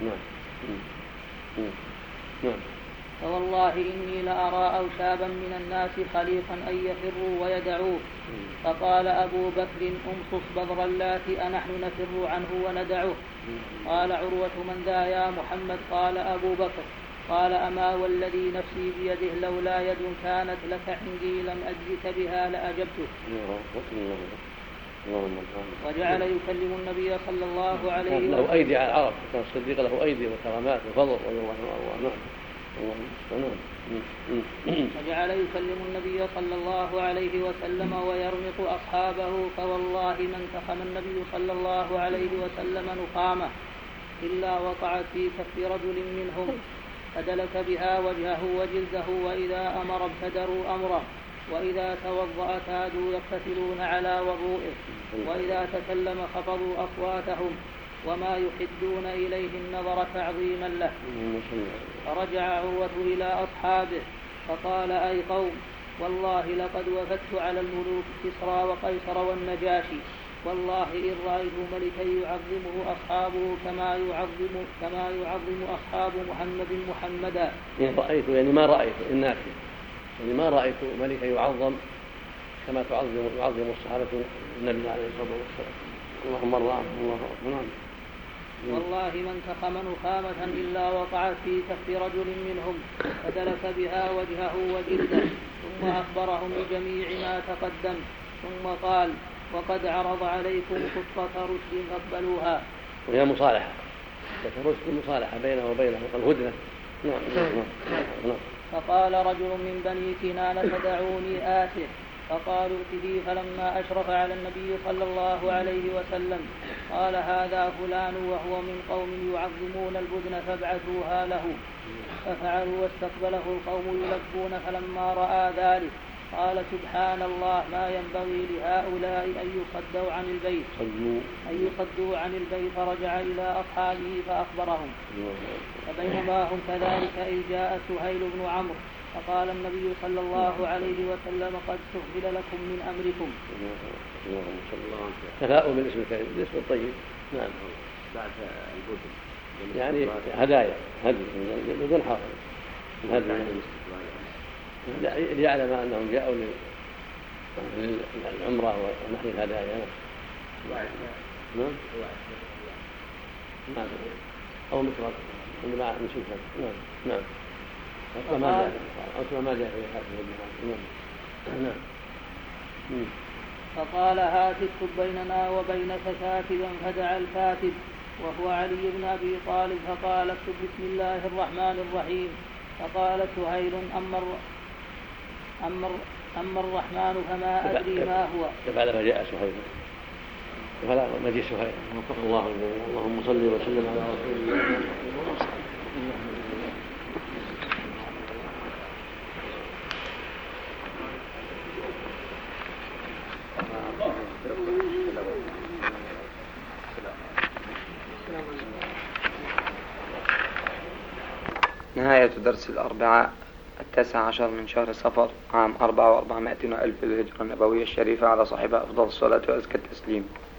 نعم فوالله إني لأرى أو شابا من الناس خليقا أن يفروا ويدعوه. فقال أبو بكر أمصص بدر اللات أنحن نفر عنه وندعوه. قال عروة من ذا يا محمد؟ قال أبو بكر. قال أما والذي نفسي بيده لولا يد كانت لك عندي لم أجزك بها لأجبته. وجعل يكلم النبي صلى الله عليه وسلم له أيدي على العرب كان الصديق له أيدي وكرامات وفضل رضي الله عنه. وجعل يكلم النبي صلى الله عليه وسلم ويرمق أصحابه فوالله من تخم النبي صلى الله عليه وسلم نخامة إلا وقعت في كف رجل منهم فدلك بها وجهه وجلده وإذا أمر ابتدروا أمره وإذا توضأ كادوا يقتتلون على وضوئه وإذا تكلم خفضوا أصواتهم وما يحدون إليه النظر تعظيما له. فرجع عروة إلى أصحابه فقال أي قوم والله لقد وفدت على الملوك كسرى وقيصر والنجاشي والله إن رأيت ملكا يعظمه أصحابه كما يعظم كما يعظم أصحاب محمد محمدا. إن رأيت يعني ما رأيت الناس يعني ما رأيت ملكا يعظم كما تعظم يعظم الصحابة النبي عليه الصلاة والسلام. اللهم رأى الله أكبر. والله من تخم نخامة إلا وقعت في كف رجل منهم فدلك بها وجهه وجلده ثم أخبرهم بجميع ما تقدم ثم قال وقد عرض عليكم خطة رشد فاقبلوها. وهي مصالحة رشد مصالحة بينه وبينه الهدنة. نعم. نعم. فقال رجل من بني كنانة دعوني آته فقالوا ائته فلما أشرف على النبي صلى الله عليه وسلم قال هذا فلان وهو من قوم يعظمون البدن فابعثوها له. ففعلوا واستقبله القوم يلبون فلما رأى ذلك قال سبحان الله ما ينبغي لهؤلاء أن يصدوا عن البيت أن يصدوا عن البيت فرجع إلى أصحابه فأخبرهم. فبينما هم كذلك إذ جاء سهيل بن عمرو فقال النبي صلى الله عليه وسلم قد سهل لكم من أمركم. تفاؤل بالاسم الكريم الاسم الطيب. نعم. بعد البدن يعني هدايا هدي بدون حاصل هدي ليعلم أنهم جاءوا للعمرة ونحن الهدايا. نعم. نعم. أو مكرر عندما نشوفها. نعم. نعم. فقال ما جاء في هذه. نعم. فقال هات اكتب بيننا وبينك كاتبا فدعا الكاتب وهو علي بن أبي طالب فقال اكتب بسم الله الرحمن الرحيم. فقال سهيل أما أما أما الرحمن فما أدري ما هو. فبعد ما جاء سهيل فلا مجيء سهيل الله اللهم صل وسلم على رسول الله. نهاية درس الأربعاء التاسع عشر من شهر صفر عام أربعة وأربعمائة وألف الهجرة النبوية الشريفة على صاحبها أفضل الصلاة وأزكى التسليم.